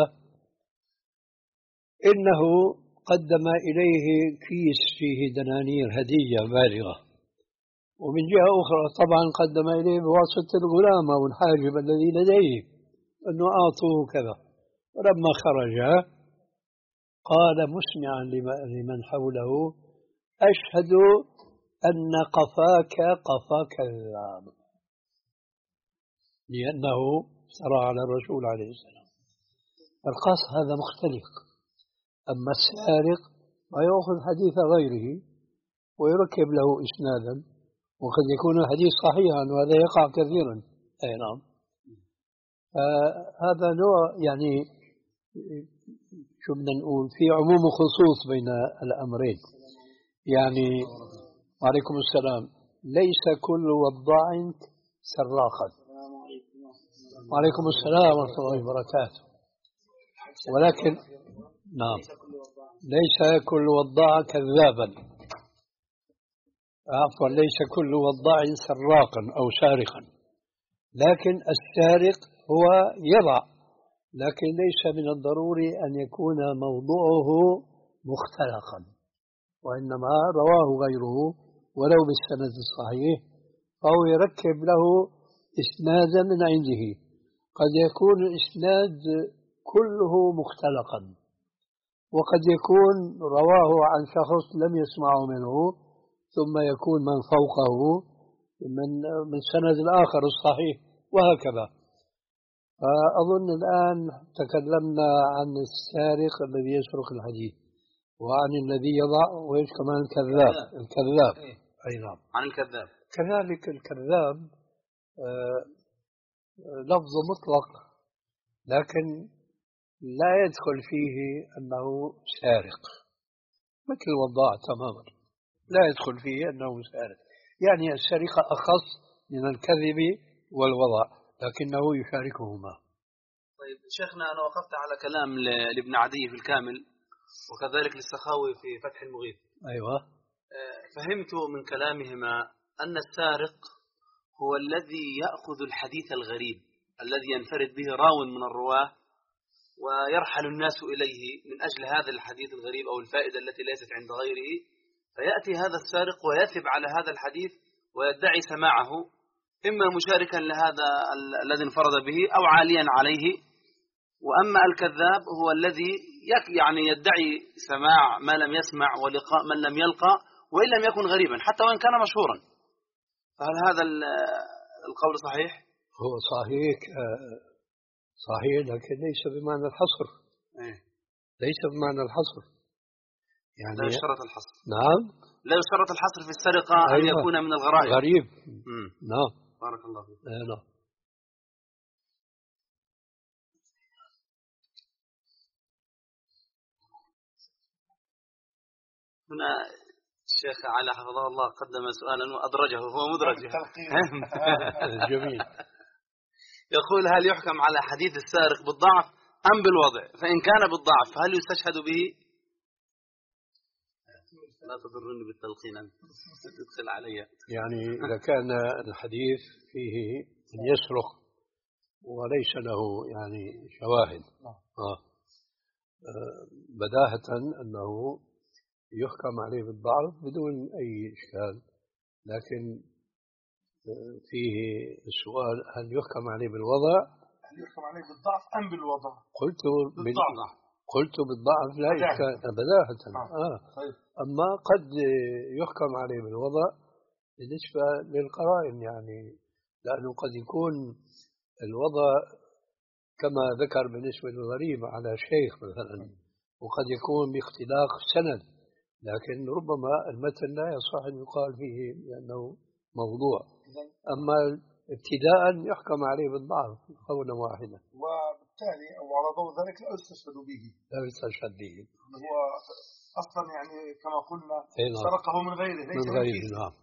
إنه قدم إليه كيس فيه دنانير هدية بالغة ومن جهة أخرى طبعا قدم إليه بواسطة الغلام أو الحاجب الذي لديه أنه أعطوه كذا ولما خرج قال مسمعا لمن حوله أشهد أن قفاك قفاك الذئاب لأنه سرى على الرسول عليه السلام القص هذا مختلف أما السارق ويأخذ حديث غيره ويركب له إسنادا وقد يكون الحديث صحيحا وهذا يقع كثيرا أي نعم هذا نوع يعني شو بدنا نقول في عموم وخصوص بين الأمرين يعني وعليكم السلام ليس كل وضاع سراقا وعليكم السلام ورحمة الله وبركاته ولكن نعم ليس كل وضاع كذابا عفوا ليس كل وضاع سراقا أو سارقا لكن السارق هو يضع لكن ليس من الضروري أن يكون موضوعه مختلقا وإنما رواه غيره ولو بالسند الصحيح فهو يركب له إسنادا من عنده قد يكون الإسناد كله مختلقا وقد يكون رواه عن شخص لم يسمعه منه ثم يكون من فوقه من من السند الآخر الصحيح وهكذا فأظن الآن تكلمنا عن السارق الذي يسرق الحديث وعن الذي يضع، وإيش كمان الكذاب. الكذاب إيه؟ أي نعم، عن الكذاب. كذلك الكذاب آه لفظ مطلق، لكن لا يدخل فيه أنه سارق، مثل الوضاع تماما، لا يدخل فيه أنه سارق. يعني السرقة أخص من الكذب والوضع، لكنه يشاركهما. طيب شيخنا، أنا وقفت على كلام لابن عدي في الكامل، وكذلك للسخاوي في فتح المغيث. أيوة. فهمت من كلامهما أن السارق هو الذي يأخذ الحديث الغريب الذي ينفرد به راو من الرواة، ويرحل الناس إليه من أجل هذا الحديث الغريب أو الفائدة التي ليست عند غيره، فيأتي هذا السارق ويثب على هذا الحديث ويدعي سماعه، إما مشاركا لهذا الذي انفرد به أو عاليا عليه. وأما الكذاب هو الذي يعني يدعي سماع ما لم يسمع ولقاء من لم يلقى، وإن لم يكن غريبا حتى وإن كان مشهورا. فهل هذا القول صحيح؟ هو صحيح صحيح، لكن ليس بمعنى الحصر. إيه؟ ليس بمعنى الحصر، يعني لا يشترط الحصر. نعم، لا يشترط الحصر في السرقة. أيوة. أن يكون من الغرائب. غريب. مم. نعم. بارك الله فيك. آه نعم. هنا الشيخ علي حفظه الله قدم سؤالا وأدرجه، هو مدرج. جميل. يقول: هل يحكم على حديث السارق بالضعف أم بالوضع؟ فإن كان بالضعف هل يستشهد به؟ لا تضرني بالتلقين، أنت تدخل علي. يعني إذا كان الحديث فيه أن يسرق وليس له يعني شواهد، آه. بداهة أنه يحكم عليه بالضعف بدون أي إشكال، لكن فيه السؤال: هل يحكم عليه بالوضع؟ هل يحكم عليه بالضعف أم بالوضع؟ قلت بالضعف. قلت بالضعف لا إشكال بداهة. آه. طيب. أما قد يحكم عليه بالوضع بالنسبة للقرائن، يعني لأنه قد يكون الوضع كما ذكر بالنسبة للغريب على شيخ مثلا، وقد يكون باختلاف سند، لكن ربما المتن لا يصح أن يقال فيه لأنه موضوع. أما ابتداء يحكم عليه بالضعف قولا واحدا، وبالتالي أو على ضوء ذلك لا يستشهد به. لا يستشهد به. هو أصلا يعني كما قلنا نعم. سرقه من غيره ليس من غيره. نعم.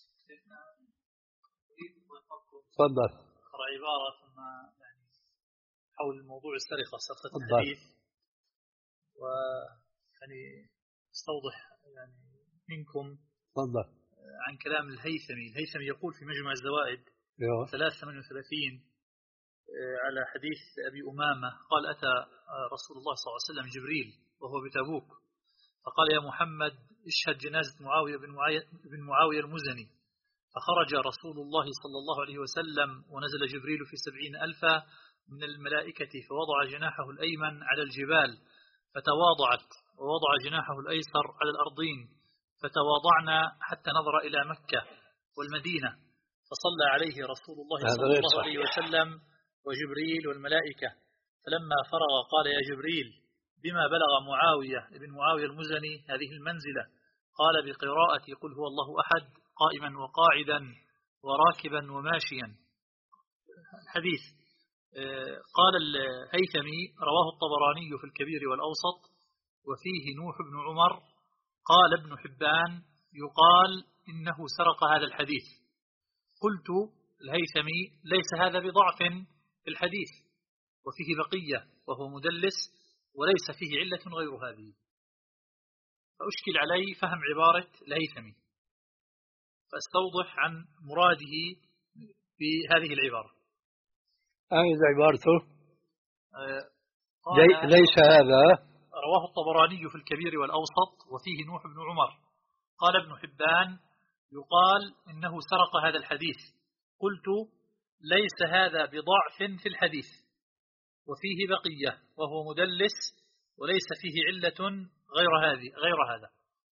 تفضل. أقرأ عبارة ثم يعني حول موضوع السرقة، سرقة الحديث، ويعني استوضح يعني منكم تفضل. عن كلام الهيثمي. الهيثمي يقول في مجمع الزوائد ثلاثة ثمانية وثلاثين على حديث أبي أمامة قال: أتى رسول الله صلى الله عليه وسلم جبريل وهو بتبوك فقال: يا محمد اشهد جنازة معاوية بن معاوية, بن معاوية المزني. فخرج رسول الله صلى الله عليه وسلم ونزل جبريل في سبعين ألفا من الملائكة فوضع جناحه الأيمن على الجبال فتواضعت، ووضع جناحه الأيسر على الأرضين فتواضعنا حتى نظر إلى مكة والمدينة، فصلى عليه رسول الله صلى الله عليه وسلم وجبريل والملائكة. فلما فرغ قال: يا جبريل بما بلغ معاوية ابن معاوية المزني هذه المنزلة؟ قال: بقراءة قل هو الله أحد قائما وقاعدا وراكبا وماشيا. الحديث قال الهيثمي: رواه الطبراني في الكبير والأوسط وفيه نوح بن عمر. قال ابن حبان: يقال إنه سرق هذا الحديث. قلت الهيثمي: ليس هذا بضعف في الحديث، وفيه بقية وهو مدلس وليس فيه علة غير هذه. فأشكل علي فهم عبارة الهيثمي، فأستوضح عن مراده في هذه العبارة. أين عبارته؟ آه ليس هذا. رواه الطبراني في الكبير والأوسط وفيه نوح بن عمر. قال ابن حبان: يقال إنه سرق هذا الحديث. قلت: ليس هذا بضعف في الحديث، وفيه بقية وهو مدلس وليس فيه علة غير هذه غير هذا.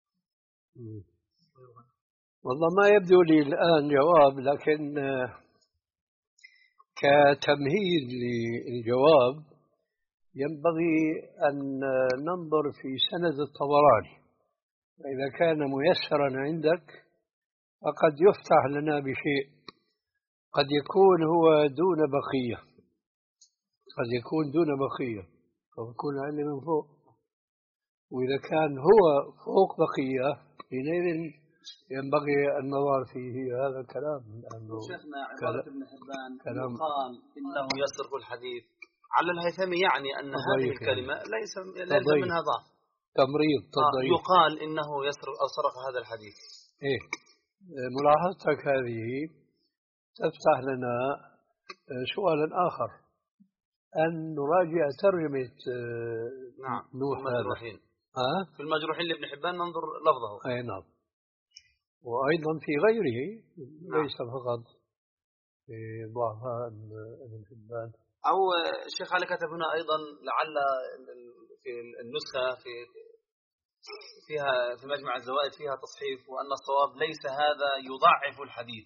والله ما يبدو لي الآن جواب، لكن كتمهيد للجواب ينبغي أن ننظر في سند الطبراني، فإذا كان ميسرا عندك فقد يفتح لنا بشيء، قد يكون هو دون بقية، قد يكون دون بقية فيكون علم من فوق، وإذا كان هو فوق بقية حينئذ ينبغي النظر فيه هذا الكلام. شيخنا عبارة ابن حبان يقال إنه يسرق الحديث على الهيثمي، يعني أن هذه الكلمة ليس ليس منها ضعف، تمريض تضعيف. يقال إنه يسرق أو سرق هذا الحديث. إيه، ملاحظتك هذه تفتح لنا سؤالا آخر، أن نراجع ترجمة نعم نوح في المجروحين. أه؟ في المجروحين لابن حبان ننظر لفظه. أي نعم، وأيضا في غيره نعم. ليس فقط في ضعفاء ابن حبان. أو الشيخ علي كتب هنا أيضا لعل في النسخة في فيها في مجمع الزوائد فيها تصحيف، وأن الصواب ليس هذا يضعف الحديث،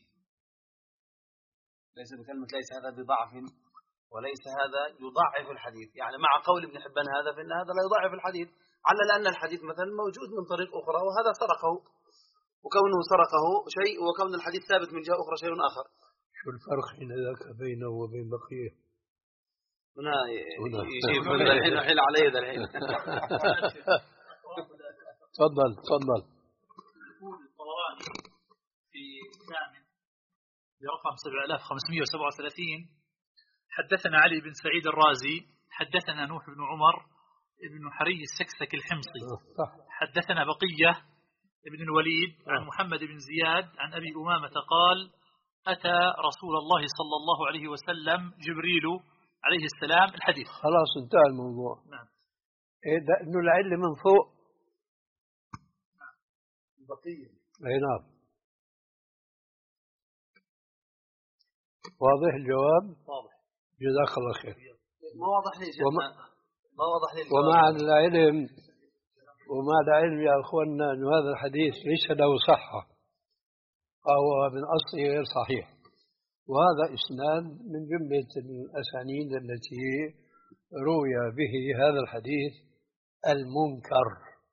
ليس بكلمة ليس هذا بضعف، وليس هذا يضعف الحديث، يعني مع قول ابن حبان هذا فإن هذا لا يضعف الحديث، على أن الحديث مثلا موجود من طريق أخرى وهذا سرقه، وكونه سرقه شيء وكون الحديث ثابت من جهة أخرى شيء آخر. شو الفرق حين ذاك بينه وبين بقية؟ هنا يجيب الحين الحين علي ذا الحين. تفضل تفضل. يقول الطبراني في الثامن برقم سبعة آلاف وخمسمائة وسبعة وثلاثين: حدثنا علي بن سعيد الرازي حدثنا نوح بن عمر ابن حري السكسك الحمصي حدثنا بقية ابن الوليد عن محمد بن زياد عن أبي أمامة قال: أتى رسول الله صلى الله عليه وسلم جبريل عليه السلام. الحديث خلاص انتهى الموضوع. نعم. إيه ده إنه العلة من فوق. نعم. بقية. أي نعم. واضح الجواب؟ واضح. جزاك الله خير. ما واضح لي شيخنا. ما واضح لي الجواب. ومع العلم ومع العلم يا أخواننا أن هذا الحديث ليس له صحة، فهو من أصله غير صحيح، وهذا إسناد من جملة الأسانيد التي روي به هذا الحديث المنكر،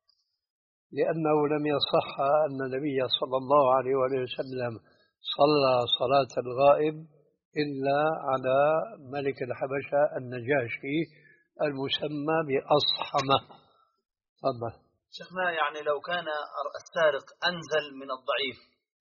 لأنه لم يصح أن النبي صلى الله عليه وسلم صلى صلاة الغائب إلا على ملك الحبشة النجاشي المسمى بأصحمة. تفضل. شيخنا، يعني لو كان السارق أنزل من الضعيف،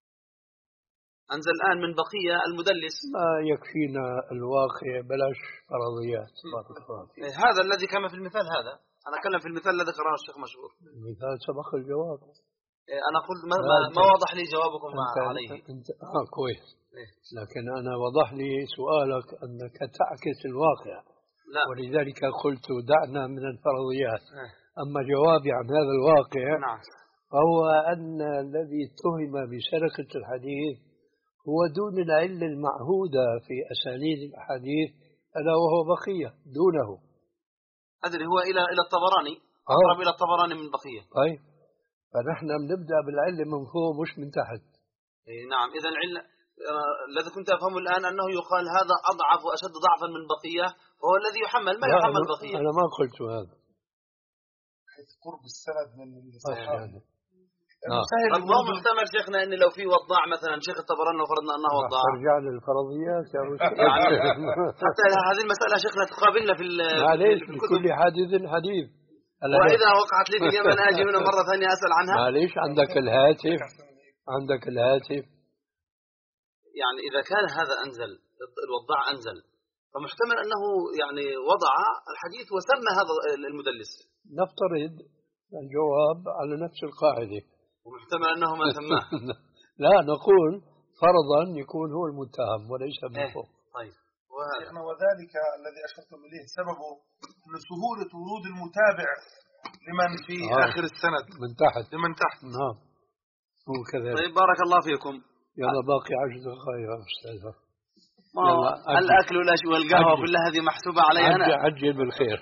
أنزل الآن من بقية المدلس، ما يكفينا الواقع بلاش فرضيات. هذا الذي كما في المثال هذا، أنا أتكلم في المثال الذي قرأه الشيخ مشهور. المثال سبق الجواب. أنا قلت ما, ما, ما وضح لي جوابكم انت عليه. انت آه كويس، لكن أنا وضح لي سؤالك أنك تعكس الواقع. لا. ولذلك قلت دعنا من الفرضيات. أما جوابي عن هذا الواقع نعم. فهو أن الذي اتهم بسرقة الحديث هو دون العلة المعهودة في أسانيد الحديث، ألا وهو بقية دونه. أدري هو إلى إلى الطبراني، أقرب إلى الطبراني من بقية. طيب، فنحن بنبدأ بالعلة من فوق مش من تحت. إيه نعم. إذا العلة الذي كنت أفهمه الآن أنه يقال هذا أضعف وأشد ضعفا من بقية، وهو الذي يحمل ما يحمل بقية. أنا ما قلت هذا. قرب السند من الصحابة. ما محتمل شيخنا أن لو في وضاع مثلا شيخ الطبراني لو فرضنا أنه وضاع. ترجع للفرضيات يا رجل. يعني حتى هذه المسألة شيخنا تقابلنا في معليش لكل حادث حديث. وإذا وقعت لي في اليمن أجي هنا مرة ثانية أسأل عنها. معليش عندك الهاتف، عندك الهاتف. يعني إذا كان هذا أنزل، الوضاع أنزل، فمحتمل أنه يعني وضع الحديث وسمى هذا المدلس. نفترض الجواب على نفس القاعدة. ومحتمل أنه ما سماه. لا، نقول فرضا يكون هو المتهم وليس من فوق. طيب. وذلك الذي أشرتم إليه سببه من سهولة ورود المتابع لمن في آه. آخر السند من تحت لمن تحت. نعم هو كذلك. طيب بارك الله فيكم. يلا باقي عشر دقائق يا أستاذ. الأكل والقهوة كلها هذه محسوبة علي أنا. عجل بالخير.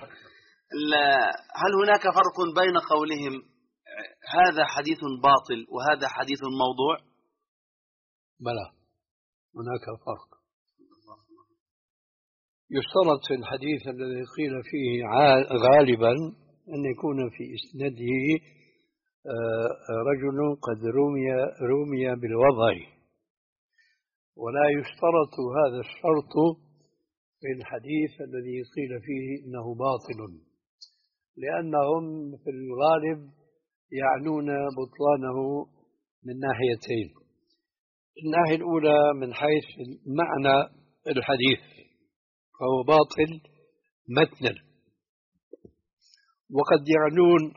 هل هناك فرق بين قولهم هذا حديث باطل وهذا حديث موضوع؟ بلى، هناك فرق. يشترط في الحديث الذي قيل فيه غالبا أن يكون في إسناده رجل قد رمي رمي بالوضع، ولا يشترط هذا الشرط في الحديث الذي قيل فيه إنه باطل، لأنهم في الغالب يعنون بطلانه من ناحيتين. الناحية الأولى من حيث معنى الحديث فهو باطل متنا، وقد يعنون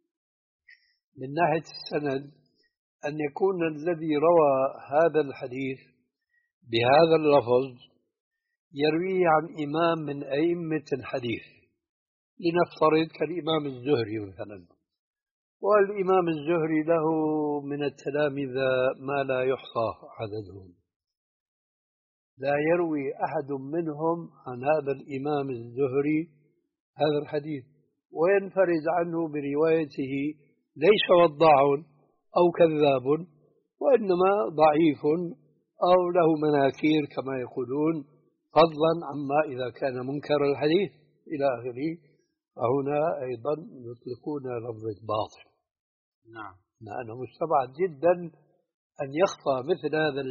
من ناحية السند أن يكون الذي روى هذا الحديث بهذا اللفظ يرويه عن إمام من أئمة الحديث، لنفترض كالإمام الزهري مثلا، والإمام الزهري له من التلامذة ما لا يحصى عددهم، لا يروي أحد منهم عن هذا الإمام الزهري هذا الحديث، وينفرد عنه بروايته ليس وضاع أو كذاب، وإنما ضعيف أو له مناكير كما يقولون، فضلا عما إذا كان منكر الحديث إلى آخره. فهنا أيضا يطلقون لفظ باطل. نعم. لأنه مستبعد جدا أن يخفى مثل هذا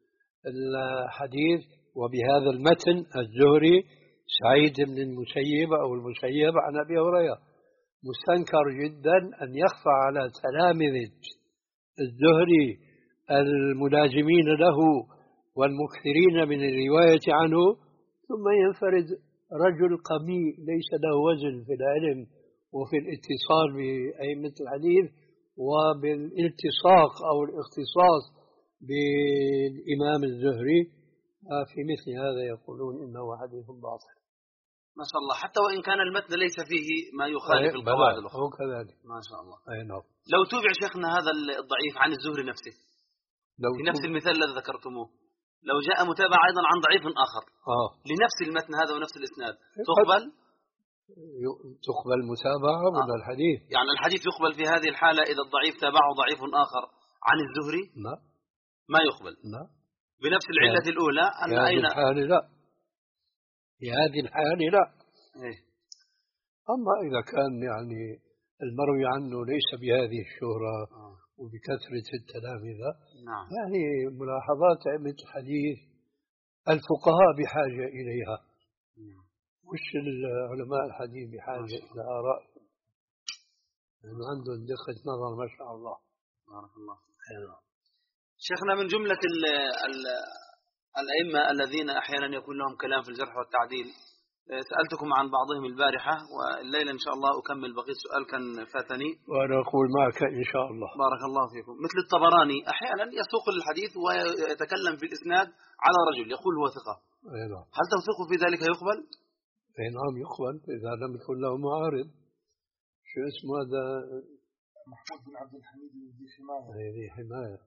الحديث وبهذا المتن الزهري سعيد بن المسيب أو المسيب عن أبي هريرة، مستنكر جدا أن يخفى على تلامذة الزهري الملازمين له والمكثرين من الرواية عنه، ثم ينفرد رجل قميء ليس له وزن في العلم وفي الاتصال بأئمة الحديث وبالالتصاق أو الاختصاص بالإمام الزهري، في مثل هذا يقولون إنه حديث باطل. ما شاء الله، حتى وإن كان المتن ليس فيه ما يخالف القواعد الأخرى. هو كذلك. ما شاء الله. أي نعم. لو تابع شيخنا هذا الضعيف عن الزهري نفسه لو في نفس المثال الذي ذكرتموه، لو جاء متابعة أيضا عن ضعيف آخر آه. لنفس المتن هذا ونفس الإسناد تقبل؟ تقبل متابعة ولا آه. الحديث؟ يعني الحديث يقبل في هذه الحالة إذا الضعيف تابعه ضعيف آخر عن الزهري؟ لا ما يقبل. لا بنفس العلة يعني الأولى أن في أين هذه الحالة لا، في هذه الحالة لا. إيه؟ أما إذا كان يعني المروي عنه ليس بهذه الشهرة آه. وبكثرة التلامذة، نعم. يعني ملاحظات أئمة الحديث الفقهاء بحاجة إليها، نعم. مش العلماء الحديث بحاجة إلى آراء، يعني عندهم دقة نظر ما شاء الله. بارك الله فيك. شيخنا، من جملة ال ال الأئمة الذين أحيانا يكون لهم كلام في الجرح والتعديل، سألتكم عن بعضهم البارحة، والليلة إن شاء الله أكمل بقية سؤال كان فاتني وأنا أقول معك إن شاء الله. بارك الله فيكم. مثل الطبراني أحيانا يسوق الحديث ويتكلم في الإسناد على رجل يقول هو ثقة، هل توثيق في ذلك يقبل؟ أي نعم يقبل إذا لم يكن له معارض. شو اسمه هذا؟ محمود بن عبد الحميد ذي حماية. ذي حماية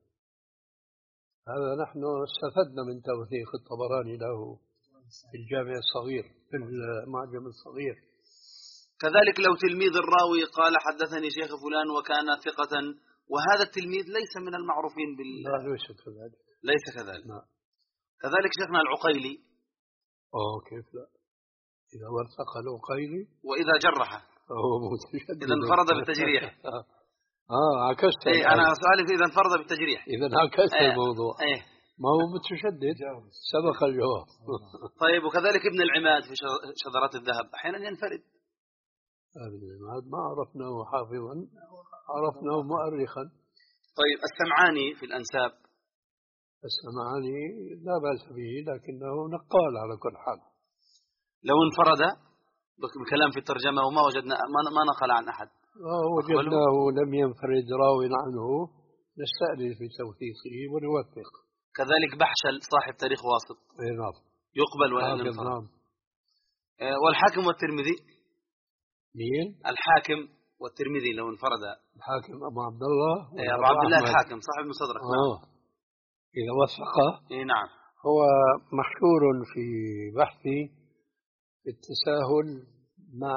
هذا نحن استفدنا من توثيق الطبراني له في الجامع الصغير في المعجم الصغير. كذلك لو تلميذ الراوي قال حدثني شيخ فلان وكان ثقة، وهذا التلميذ ليس من المعروفين بال لا ليس كذلك. ليس كذلك. لا. كذلك شيخنا العقيلي. أوه كيف لا؟ إذا وثق العقيلي وإذا جرحه فهو متشدد، إذا انفرد بالتجريح. آه عكست. إيه أنا سؤالي إذا انفرد بالتجريح. إذا عكست ايه الموضوع. ايه ما هو متشدد سبق الجواب. طيب، وكذلك ابن العماد في شذرات الذهب أحيانا ينفرد. ابن العماد ما عرفناه حافظا، عرفناه مؤرخا. طيب، السمعاني في الأنساب. السمعاني لا بأس به لكنه نقال على كل حال. لو انفرد بكلام في الترجمة وما وجدنا ما نقل عن أحد، آه وجدناه لم ينفرد راو عنه نستأنس في توثيقه ونوثق. كذلك بحشل صاحب تاريخ واسط. اي نعم يقبل وإن انفرد. نعم. والحاكم والترمذي. مين؟ الحاكم والترمذي لو انفرد. الحاكم أبو عبد الله. اي أبو عبد الله الحاكم صاحب المستدرك. آه. إذا وثقه. اي نعم. هو محشور في بحثي في التساهل مع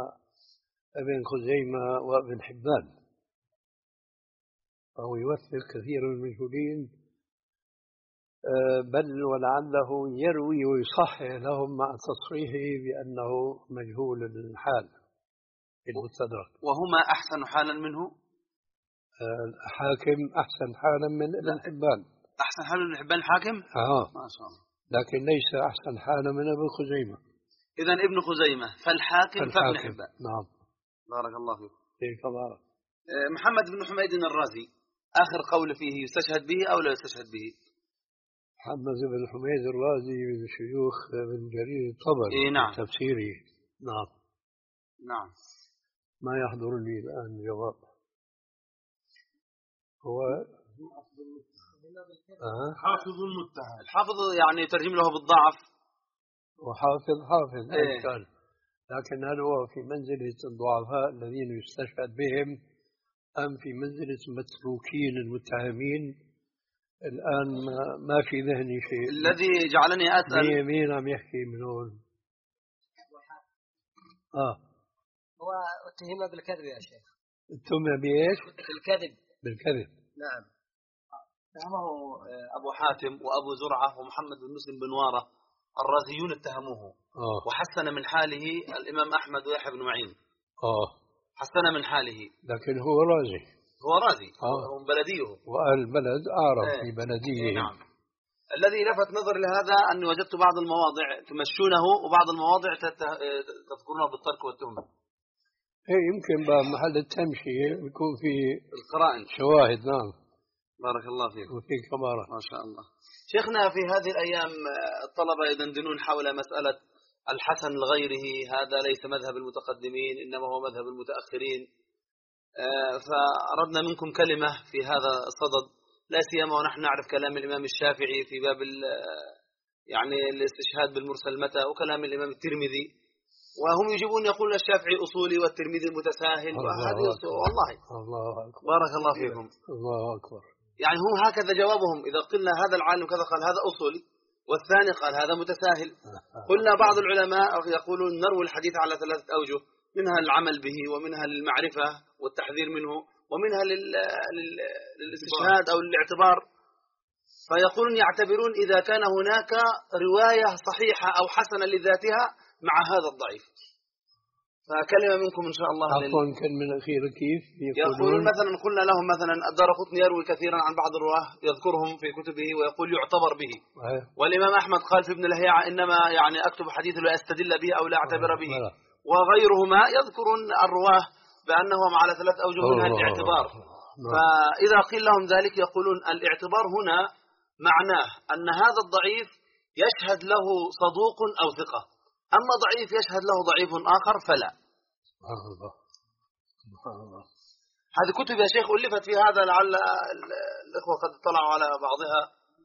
ابن خزيمة وابن حبان، فهو يوثق كثير من المجهولين بل ولعله يروي ويصحح لهم مع تصريحه بأنه مجهول الحال في المستدرك. وهما أحسن حالا منه؟ الحاكم أحسن حالا من ابن حبان. أحسن حالا من ابن حبان الحاكم؟ آه. ما شاء الله. لكن ليس أحسن حالا من ابن خزيمة. إذن ابن خزيمة فالحاكم, فالحاكم فابن حبان. نعم. بارك الله فيك. فيك بارك. محمد بن حميد الرازي آخر قول فيه يستشهد به أو لا يستشهد به؟ محمد بن حميد الرازي من شيوخ ابن جرير الطبري. إيه نعم. تفسيره. نعم. نعم. ما يحضرني الآن جواب. هو آه. حافظ المتهم. الحافظ يعني يترجم له بالضعف. وحافظ حافظ إيه. كان، لكن هل هو في منزلة الضعفاء الذين يستشهد بهم أم في منزلة متروكين المتهمين؟ الآن ما, ما في ذهني شيء. الذي جعلني أسأل مين, مين عم يحكي من هون؟ آه. هو اتهم بالكذب يا شيخ. اتهم بإيش؟ بالكذب. بالكذب. نعم. اتهمه أبو حاتم وأبو زرعة ومحمد بن مسلم بن وارة الرازيون اتهموه. آه. وحسن من حاله الإمام أحمد ويحيى بن معين. آه. حسن من حاله. لكن هو رازي. هو رازي. آه. هو بلديه. والبلد أعرف ايه. في بلديه. ايه نعم. الذي لفت نظري لهذا أني وجدت بعض المواضع تمشونه وبعض المواضع تذكرونه بالترك والتهمة. إيه يمكن بمحل التمشية يكون في القرائن شواهد. نعم. بارك الله فيك. وفيك بارك. ما شاء الله. شيخنا في هذه الأيام الطلبة يدندنون حول مسألة الحسن لغيره، هذا ليس مذهب المتقدمين إنما هو مذهب المتأخرين، فأردنا منكم كلمة في هذا الصدد، لا سيما ونحن نعرف كلام الإمام الشافعي في باب يعني الاستشهاد بالمرسل متى، وكلام الإمام الترمذي، وهم يجيبون يقولون الشافعي أصولي والترمذي المتساهل، وهذه والله الله أكبر. بارك الله فيكم. الله أكبر. يعني هم هكذا جوابهم، إذا قلنا هذا العالم كذا قال هذا أصولي، والثاني قال هذا متساهل. قلنا بعض العلماء يقولون نروي الحديث على ثلاثة أوجه، منها العمل به، ومنها للمعرفة والتحذير منه، ومنها للاستشهاد أو للاعتبار. فيقولون يعتبرون إذا كان هناك رواية صحيحة أو حسنة لذاتها مع هذا الضعيف. فكلمة منكم إن شاء الله. عفوا كلمة الأخيرة كيف يقولون؟ يقولون مثلا قلنا لهم مثلا الدارقطني يروي كثيرا عن بعض الرواه يذكرهم في كتبه ويقول يعتبر به، أه. والإمام أحمد قال في ابن لهيعة إنما يعني أكتب حديث لا أستدل به أو لا أعتبر به، أه. وغيرهما يذكرون الرواه بأنهم على ثلاث أوجه منها الاعتبار. فإذا قيل لهم ذلك يقولون الاعتبار هنا معناه أن هذا الضعيف يشهد له صدوق أو ثقة، أما ضعيف يشهد له ضعيف آخر فلا. الله. الله. هذه كتب يا شيخ ألفت في هذا، لعل الإخوة قد اطلعوا على بعضها.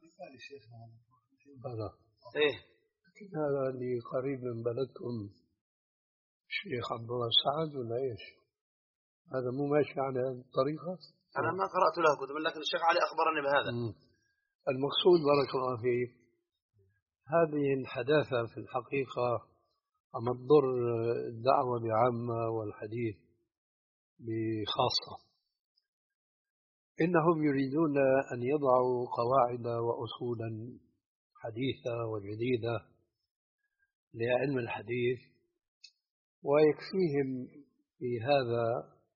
هذا إيه هذا اللي قريب من بلدكم الشيخ عبد الله السعد ولا إيش؟ هذا مو ماشي على الطريقة؟ أنا ما قرأت له كتب، لكن الشيخ علي أخبرني بهذا. م. المقصود بارك الله فيك هذه الحداثة في الحقيقة أما تضر الدعوة بعامة والحديث بخاصة. إنهم يريدون أن يضعوا قواعد وأصولا حديثة وجديدة لعلم الحديث، ويكفيهم في هذا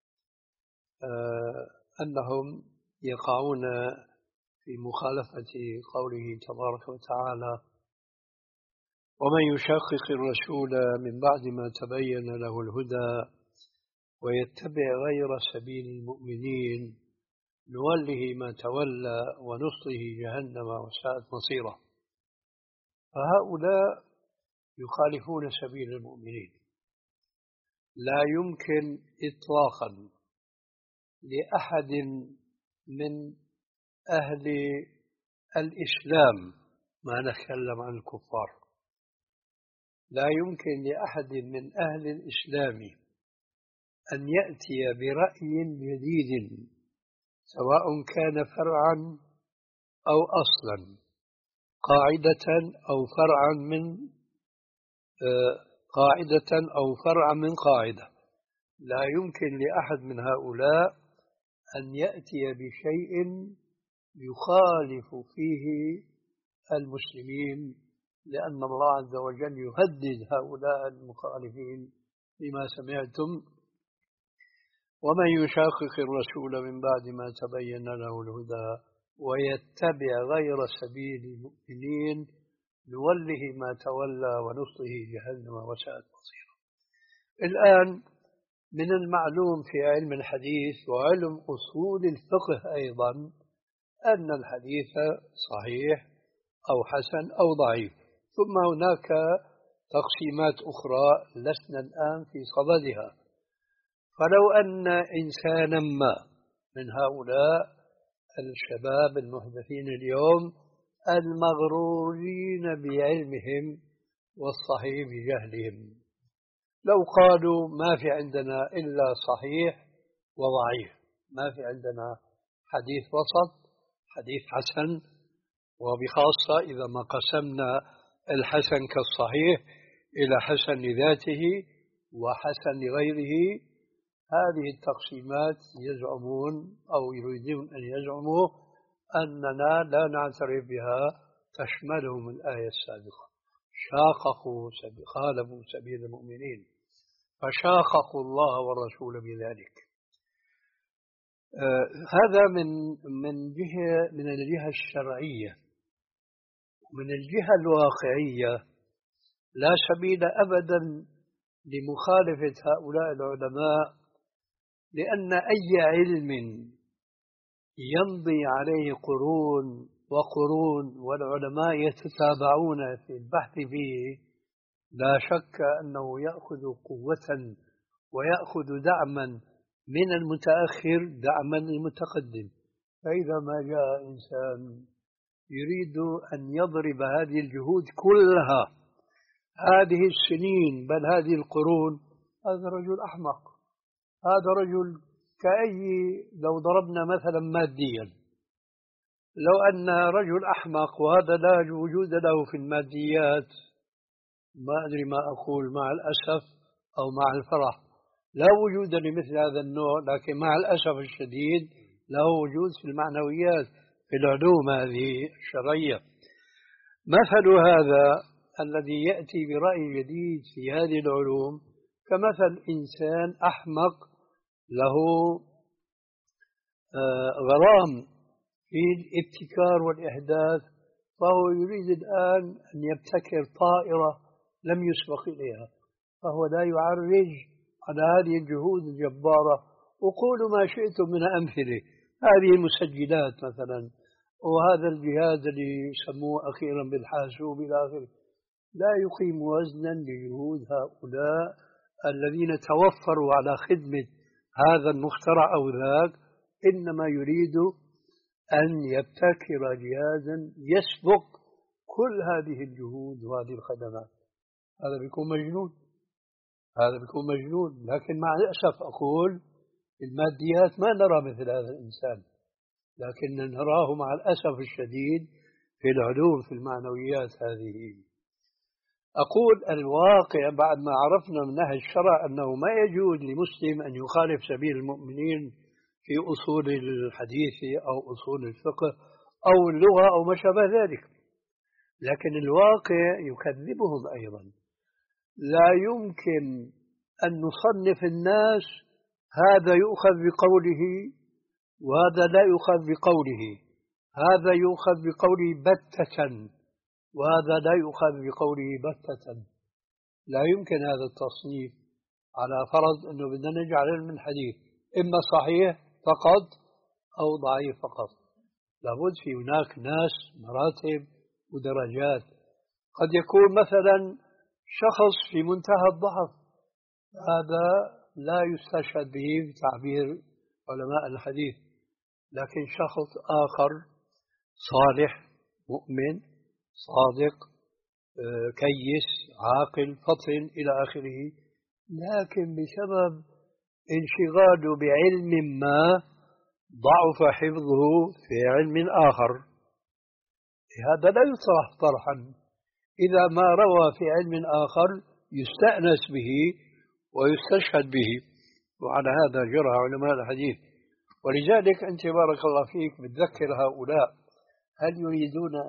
آه أنهم يقعون في مخالفة قوله تبارك وتعالى: ومن يشقق الرسول من بعد ما تبين له الهدى ويتبع غير سبيل المؤمنين نوله ما تولى ونصله جهنم وساءت مصيره. فهؤلاء يخالفون سبيل المؤمنين. لا يمكن إطلاقا لأحد من أهل الإسلام، ما نتكلم عن الكفار، لا يمكن لأحد من أهل الإسلام أن يأتي برأي جديد سواء كان فرعا أو أصلا، قاعدة أو فرعا من قاعدة أو فرعا من قاعدة. لا يمكن لأحد من هؤلاء أن يأتي بشيء يخالف فيه المسلمين، لأن الله عز وجل يهدد هؤلاء المخالفين بما سمعتم: ومن يشاقق الرسول من بعد ما تبين له الهدى ويتبع غير سبيل المؤمنين نوله ما تولى ونصله جهنم وساءت مصيرا. الآن من المعلوم في علم الحديث وعلم أصول الفقه أيضا أن الحديث صحيح أو حسن أو ضعيف، ثم هناك تقسيمات أخرى لسنا الآن في صددها. فلو أن إنسانا ما من هؤلاء الشباب المحدثين اليوم المغرورين بعلمهم والصحيح بجهلهم لو قالوا ما في عندنا إلا صحيح وضعيف، ما في عندنا حديث وسط، حديث حسن، وبخاصة إذا ما قسمنا الحسن كالصحيح إلى حسن لذاته وحسن لغيره، هذه التقسيمات يزعمون أو يريدون أن يزعموا أننا لا نعترف بها، تشملهم الآية السابقة: شاققوا خالفوا سبيل المؤمنين فشاققوا الله والرسول بذلك. آه هذا من من جهة من الجهة الشرعية. من الجهة الواقعية لا سبيل أبدا لمخالفة هؤلاء العلماء، لأن أي علم يمضي عليه قرون وقرون والعلماء يتتابعون في البحث فيه لا شك أنه يأخذ قوة ويأخذ دعما من المتأخر دعما المتقدم. فإذا ما جاء إنسان يريد أن يضرب هذه الجهود كلها هذه السنين بل هذه القرون، هذا رجل أحمق. هذا رجل كأي لو ضربنا مثلا ماديا، لو أن رجل أحمق وهذا لا وجود له في الماديات، ما أدري ما أقول مع الأسف أو مع الفرح، لا وجود لمثل هذا النوع، لكن مع الأسف الشديد له وجود في المعنويات في العلوم هذه الشرعية. مثل هذا الذي يأتي برأي جديد في هذه العلوم كمثل إنسان أحمق له غرام في الابتكار والإحداث، فهو يريد الآن أن يبتكر طائرة لم يسبق إليها، فهو لا يعرج على هذه الجهود الجبارة. وقولوا ما شئتم من أمثلة، هذه المسجلات مثلا، وهذا الجهاز اللي يسموه أخيرا بالحاسوب إلى آخره، لا يقيم وزنا لجهود هؤلاء الذين توفروا على خدمة هذا المخترع أو ذاك، إنما يريد أن يبتكر جهازا يسبق كل هذه الجهود وهذه الخدمات. هذا بيكون مجنون، هذا بيكون مجنون. لكن مع الأسف أقول الماديات ما نرى مثل هذا الإنسان، لكن نراه مع الأسف الشديد في العلوم في المعنويات هذه. أقول الواقع بعد ما عرفنا من نهج الشرع أنه ما يجوز لمسلم أن يخالف سبيل المؤمنين في أصول الحديث أو أصول الفقه أو اللغة أو ما شابه ذلك، لكن الواقع يكذبهم أيضا. لا يمكن أن نصنف الناس هذا يؤخذ بقوله وهذا لا يؤخذ بقوله، هذا يؤخذ بقوله بتة وهذا لا يؤخذ بقوله بتة. لا يمكن هذا التصنيف على فرض أنه بدنا نجعل علم الحديث إما صحيح فقط أو ضعيف فقط. لابد في هناك ناس مراتب ودرجات. قد يكون مثلا شخص في منتهى الضعف، هذا لا يستشهد به بتعبير علماء الحديث، لكن شخص آخر صالح مؤمن صادق كيس عاقل فطن إلى آخره، لكن بسبب انشغاله بعلم ما ضعف حفظه في علم آخر. هذا لا يطرح طرحا. إذا ما روى في علم آخر يستأنس به ويستشهد به، وعلى هذا جرى علماء الحديث. ولذلك أنت بارك الله فيك بتذكر هؤلاء، هل يريدون